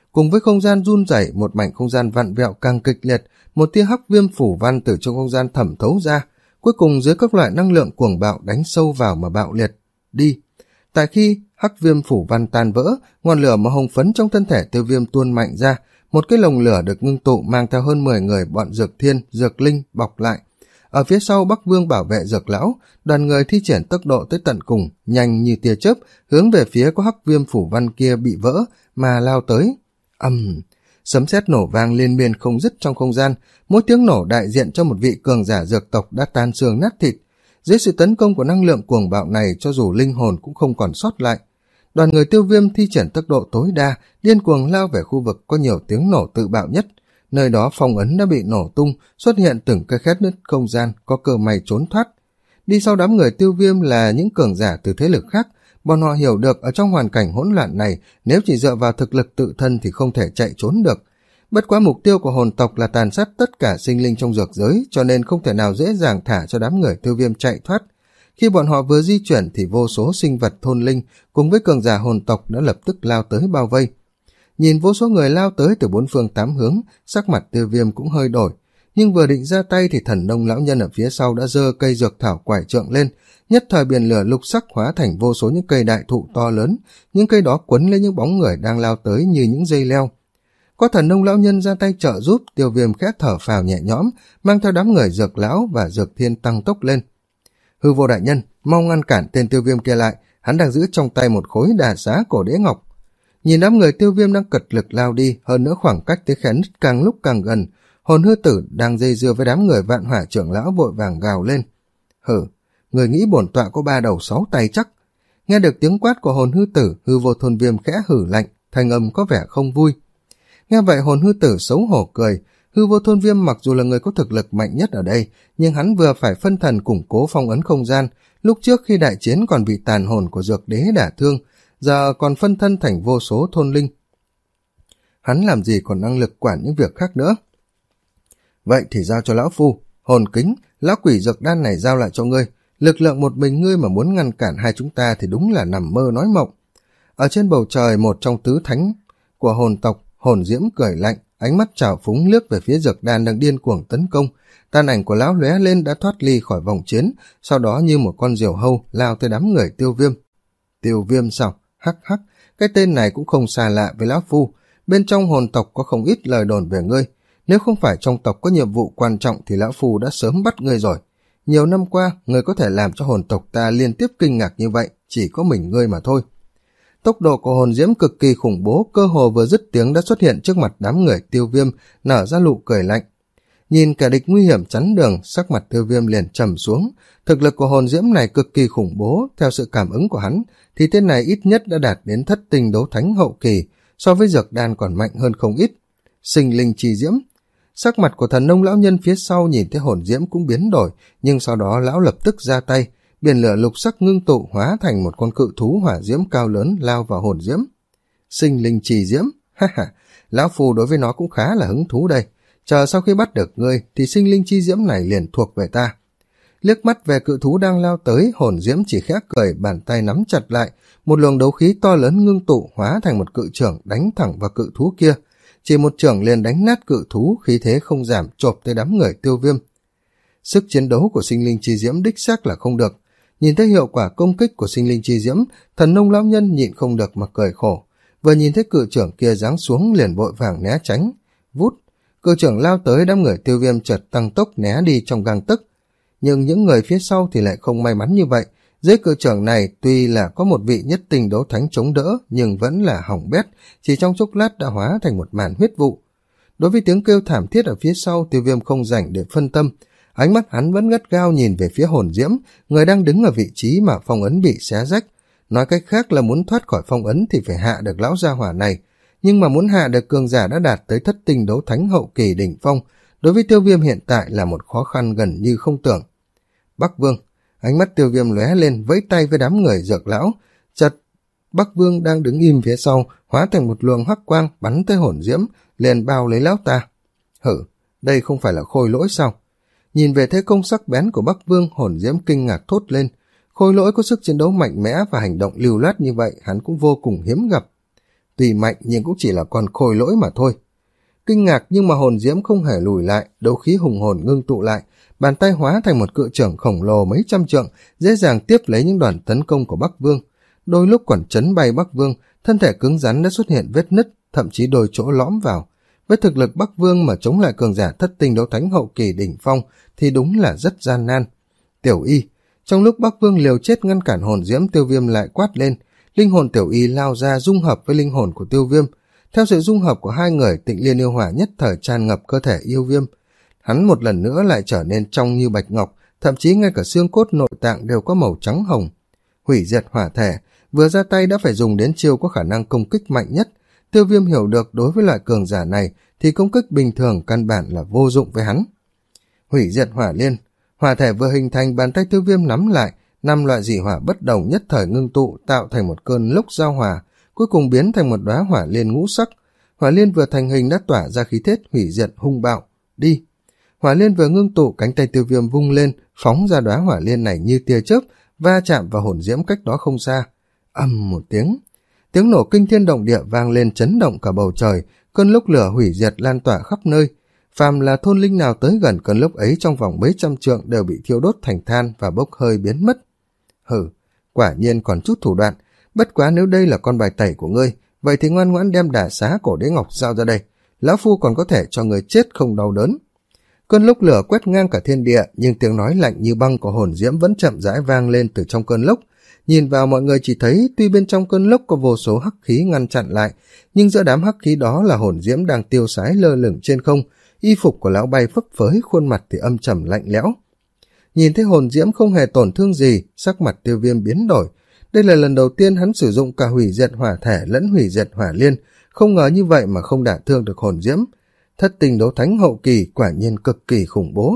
Cùng với không gian run rẩy, một mảnh không gian vặn vẹo càng kịch liệt, một tia hắc viêm phủ văn từ trong không gian thẩm thấu ra, cuối cùng dưới các loại năng lượng cuồng bạo đánh sâu vào mà bạo liệt đi. Tại khi hắc viêm phủ văn tan vỡ, ngọn lửa màu hồng phấn trong thân thể Tiêu Viêm tuôn mạnh ra, một cái lồng lửa được ngưng tụ mang theo hơn mười người bọn Dược Thiên, Dược Linh bọc lại. Ở phía sau Bắc Vương bảo vệ Dược Lão, đoàn người thi triển tốc độ tới tận cùng, nhanh như tia chớp, hướng về phía có hắc viêm phủ văn kia bị vỡ mà lao tới. Ầm, um, sấm sét nổ vang liên miên không dứt trong không gian, mỗi tiếng nổ đại diện cho một vị cường giả dược tộc đã tan xương nát thịt. Dưới sự tấn công của năng lượng cuồng bạo này, cho dù linh hồn cũng không còn sót lại. Đoàn người Tiêu Viêm thi triển tốc độ tối đa, điên cuồng lao về khu vực có nhiều tiếng nổ tự bạo nhất. Nơi đó phong ấn đã bị nổ tung, xuất hiện từng cái khét nứt không gian, có cơ may trốn thoát. Đi sau đám người Tiêu Viêm là những cường giả từ thế lực khác, bọn họ hiểu được ở trong hoàn cảnh hỗn loạn này, nếu chỉ dựa vào thực lực tự thân thì không thể chạy trốn được. Bất quá mục tiêu của hồn tộc là tàn sát tất cả sinh linh trong dược giới, cho nên không thể nào dễ dàng thả cho đám người Tiêu Viêm chạy thoát. Khi bọn họ vừa di chuyển thì vô số sinh vật thôn linh cùng với cường giả hồn tộc đã lập tức lao tới bao vây. Nhìn vô số người lao tới từ bốn phương tám hướng, sắc mặt Tiêu Viêm cũng hơi đổi, nhưng vừa định ra tay thì Thần Nông lão nhân ở phía sau đã giơ cây dược thảo quải trượng lên, nhất thời biển lửa lục sắc hóa thành vô số những cây đại thụ to lớn, những cây đó quấn lên những bóng người đang lao tới như những dây leo. Có Thần Nông lão nhân ra tay trợ giúp, Tiêu Viêm khẽ thở phào nhẹ nhõm, mang theo đám người Dược Lão và Dược Thiên tăng tốc lên. Hư Vô đại nhân, mau ngăn cản tên Tiêu Viêm kia lại, hắn đang giữ trong tay một khối đà xá cổ đế ngọc. Nhìn đám người Tiêu Viêm đang cật lực lao đi, hơn nữa khoảng cách tới khe nứt càng lúc càng gần, hồn hư tử đang dây dưa với đám người Vạn Hỏa trưởng lão vội vàng gào lên. Hử, người nghĩ bổn tọa có ba đầu sáu tay chắc? Nghe được tiếng quát của hồn hư tử, Hư Vô thôn Viêm khẽ hử lạnh, thanh âm có vẻ không vui. Nghe vậy hồn hư tử xấu hổ cười. Hư Vô thôn Viêm mặc dù là người có thực lực mạnh nhất ở đây, nhưng hắn vừa phải phân thần củng cố phong ấn không gian, lúc trước khi đại chiến còn bị tàn hồn của dược đế đả thương, giờ còn phân thân thành vô số thôn linh. Hắn làm gì còn năng lực quản những việc khác nữa. Vậy thì giao cho lão phu, hồn kính, lão quỷ dược đan này giao lại cho ngươi, lực lượng một mình ngươi mà muốn ngăn cản hai chúng ta thì đúng là nằm mơ nói mộng. Ở trên bầu trời, một trong tứ thánh của hồn tộc, Hồn Diễm cười lạnh, ánh mắt trào phúng liếc về phía dược đan đang điên cuồng tấn công. Tàn ảnh của lão lóe lên đã thoát ly khỏi vòng chiến, sau đó như một con diều hâu lao tới đám người Tiêu Viêm. Tiêu Viêm sao? Hắc hắc, cái tên này cũng không xa lạ với lão phu. Bên trong hồn tộc có không ít lời đồn về ngươi. Nếu không phải trong tộc có nhiệm vụ quan trọng thì lão phu đã sớm bắt ngươi rồi. Nhiều năm qua, ngươi có thể làm cho hồn tộc ta liên tiếp kinh ngạc như vậy, chỉ có mình ngươi mà thôi. Tốc độ của Hồn Diễm cực kỳ khủng bố, cơ hồ vừa dứt tiếng đã xuất hiện trước mặt đám người Tiêu Viêm, nở ra nụ cười lạnh. Nhìn kẻ địch nguy hiểm chắn đường, sắc mặt Tiêu Viêm liền trầm xuống. Thực lực của Hồn Diễm này cực kỳ khủng bố, theo sự cảm ứng của hắn, thì tên này ít nhất đã đạt đến thất tinh đấu thánh hậu kỳ, so với dược đan còn mạnh hơn không ít. Sinh linh chi diễm. Sắc mặt của Thần Nông lão nhân phía sau nhìn thấy Hồn Diễm cũng biến đổi, nhưng sau đó lão lập tức ra tay, biển lửa lục sắc ngưng tụ hóa thành một con cự thú hỏa diễm cao lớn lao vào Hồn Diễm. Sinh linh trì diễm, ha ha, lão phu đối với nó cũng khá là hứng thú đây. Chờ sau khi bắt được ngươi thì sinh linh chi diễm này liền thuộc về ta. Liếc mắt về cự thú đang lao tới, Hồn Diễm chỉ khẽ cười, bàn tay nắm chặt lại, một luồng đấu khí to lớn ngưng tụ hóa thành một cự chưởng đánh thẳng vào cự thú kia. Chỉ một chưởng liền đánh nát cự thú, khí thế không giảm chộp tới đám người Tiêu Viêm. Sức chiến đấu của sinh linh chi diễm đích xác là không được. Nhìn thấy hiệu quả công kích của sinh linh chi diễm, Thần Nông lão nhân nhịn không được mà cười khổ. Vừa nhìn thấy cự trưởng kia giáng xuống liền vội vàng né tránh. Vút, cự trưởng lao tới, đám người Tiêu Viêm chợt tăng tốc né đi trong gang tấc. Nhưng những người phía sau thì lại không may mắn như vậy. Dưới cự trưởng này tuy là có một vị nhất tinh đấu thánh chống đỡ, nhưng vẫn là hỏng bét, chỉ trong chốc lát đã hóa thành một màn huyết vụ. Đối với tiếng kêu thảm thiết ở phía sau, Tiêu Viêm không rảnh để phân tâm. Ánh mắt hắn vẫn gắt gao nhìn về phía Hồn Diễm, người đang đứng ở vị trí mà phong ấn bị xé rách. Nói cách khác là muốn thoát khỏi phong ấn thì phải hạ được lão gia hỏa này. Nhưng mà muốn hạ được cường giả đã đạt tới thất tinh đấu thánh hậu kỳ đỉnh phong, đối với Tiêu Viêm hiện tại là một khó khăn gần như không tưởng. Bắc Vương, ánh mắt Tiêu Viêm lóe lên, vẫy tay với đám người Dược lão. Chợt Bắc Vương đang đứng im phía sau, hóa thành một luồng hắc quang bắn tới Hồn Diễm, liền bao lấy lão ta. Hử, đây không phải là Khôi Lỗi sao? Nhìn về thế công sắc bén của Bắc Vương, Hồn Diễm kinh ngạc thốt lên. Khôi Lỗi có sức chiến đấu mạnh mẽ và hành động lưu loát như vậy, hắn cũng vô cùng hiếm gặp. tuy mạnh nhưng cũng chỉ là con khôi lỗi mà thôi. Kinh ngạc nhưng mà hồn diễm không hề lùi lại, đấu khí hùng hồn ngưng tụ lại, bàn tay hóa thành một cự trưởng khổng lồ mấy trăm trượng, dễ dàng tiếp lấy những đòn tấn công của Bắc Vương. Đôi lúc còn chấn bay Bắc Vương, thân thể cứng rắn đã xuất hiện vết nứt, thậm chí đôi chỗ lõm vào. Với thực lực Bắc Vương mà chống lại cường giả thất tinh đấu thánh hậu kỳ đỉnh phong thì đúng là rất gian nan. Tiểu Y, trong lúc Bắc Vương liều chết ngăn cản hồn diễm, Tiêu Viêm lại quát lên. Linh hồn Tiểu Y lao ra dung hợp với linh hồn của Tiêu Viêm. Theo sự dung hợp của hai người, Tịnh Liên yêu hỏa nhất thời tràn ngập cơ thể yêu Viêm. Hắn một lần nữa lại trở nên trong như bạch ngọc, thậm chí ngay cả xương cốt nội tạng đều có màu trắng hồng. Hủy diệt hỏa thể, vừa ra tay đã phải dùng đến chiêu có khả năng công kích mạnh nhất. Tiêu Viêm hiểu được đối với loại cường giả này thì công kích bình thường căn bản là vô dụng với hắn. Hủy diệt hỏa liên, hỏa thể vừa hình thành, bàn tay Tiêu Viêm nắm lại, năm loại dị hỏa bất đồng nhất thời ngưng tụ tạo thành một cơn lốc giao hỏa, cuối cùng biến thành một đóa hỏa liên ngũ sắc. Hỏa liên vừa thành hình đã tỏa ra khí thế hủy diệt hung bạo. Đi! Hỏa liên vừa ngưng tụ, cánh tay Tiêu Viêm vung lên, phóng ra đóa hỏa liên này như tia chớp, va chạm vào hồn diễm cách đó không xa. Ầm một tiếng, tiếng nổ kinh thiên động địa vang lên chấn động cả bầu trời, cơn lốc lửa hủy diệt lan tỏa khắp nơi. Phàm là thôn linh nào tới gần cơn lốc ấy trong vòng mấy trăm trượng đều bị thiêu đốt thành than và bốc hơi biến mất. Hừ, quả nhiên còn chút thủ đoạn, bất quá nếu đây là con bài tẩy của ngươi, vậy thì ngoan ngoãn đem đả xá cổ đế ngọc giao ra đây, lão phu còn có thể cho người chết không đau đớn. Cơn lốc lửa quét ngang cả thiên địa, nhưng tiếng nói lạnh như băng của hồn diễm vẫn chậm rãi vang lên từ trong cơn lốc. Nhìn vào mọi người chỉ thấy tuy bên trong cơn lốc có vô số hắc khí ngăn chặn lại, nhưng giữa đám hắc khí đó là hồn diễm đang tiêu sái lơ lửng trên không, y phục của lão bay phấp phới, khuôn mặt thì âm trầm lạnh lẽo. Nhìn thấy hồn diễm không hề tổn thương gì, sắc mặt Tiêu Viêm biến đổi. Đây là lần đầu tiên hắn sử dụng cả hủy diệt hỏa thể lẫn hủy diệt hỏa liên, không ngờ như vậy mà không đả thương được hồn diễm. Thất tình đấu thánh hậu kỳ quả nhiên cực kỳ khủng bố.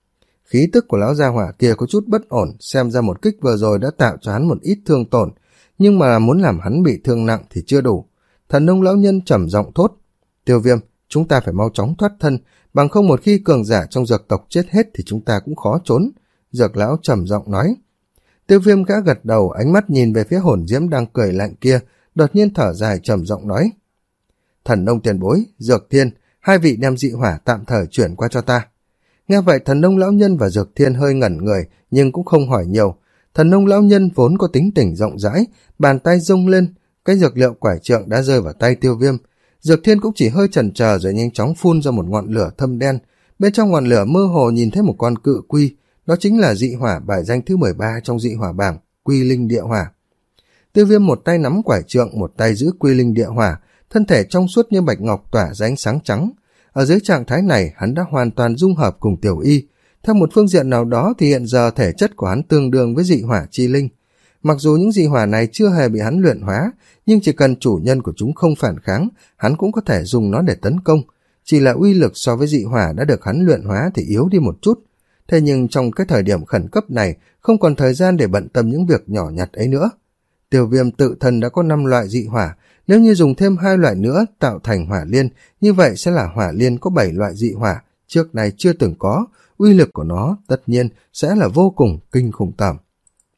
Khí tức của lão gia hỏa kia có chút bất ổn, xem ra một kích vừa rồi đã tạo cho hắn một ít thương tổn, nhưng mà muốn làm hắn bị thương nặng thì chưa đủ. Thần nông lão nhân trầm giọng thốt. Tiêu Viêm, chúng ta phải mau chóng thoát thân, bằng không một khi cường giả trong dược tộc chết hết thì chúng ta cũng khó trốn. Dược lão trầm giọng nói. Tiêu Viêm gã gật đầu, ánh mắt nhìn về phía hồn diễm đang cười lạnh kia, đột nhiên thở dài trầm giọng nói. Thần nông tiền bối, Dược Thiên, hai vị đem dị hỏa tạm thời chuyển qua cho ta. Nghe vậy thần nông lão nhân và Dược Thiên hơi ngẩn người, nhưng cũng không hỏi nhiều. Thần nông lão nhân vốn có tính tình rộng rãi, bàn tay rung lên, cái dược liệu quải trượng đã rơi vào tay Tiêu Viêm. Dược Thiên cũng chỉ hơi chần chờ rồi nhanh chóng phun ra một ngọn lửa thâm đen. Bên trong ngọn lửa mơ hồ nhìn thấy một con cự quy, đó chính là dị hỏa bài danh thứ mười ba trong dị hỏa bảng, Quy Linh Địa Hỏa. Tiêu Viêm một tay nắm quải trượng, một tay giữ Quy Linh Địa Hỏa, thân thể trong suốt như bạch ngọc tỏa ra ánh sáng trắng. Ở dưới trạng thái này, hắn đã hoàn toàn dung hợp cùng Tiểu Y. Theo một phương diện nào đó thì hiện giờ thể chất của hắn tương đương với dị hỏa chi linh. Mặc dù những dị hỏa này chưa hề bị hắn luyện hóa, nhưng chỉ cần chủ nhân của chúng không phản kháng, hắn cũng có thể dùng nó để tấn công. Chỉ là uy lực so với dị hỏa đã được hắn luyện hóa thì yếu đi một chút. Thế nhưng trong cái thời điểm khẩn cấp này, không còn thời gian để bận tâm những việc nhỏ nhặt ấy nữa. Tiêu Viêm tự thân đã có năm loại dị hỏa, nếu như dùng thêm hai loại nữa tạo thành hỏa liên, như vậy sẽ là hỏa liên có bảy loại dị hỏa, trước này chưa từng có, uy lực của nó tất nhiên sẽ là vô cùng kinh khủng tởm.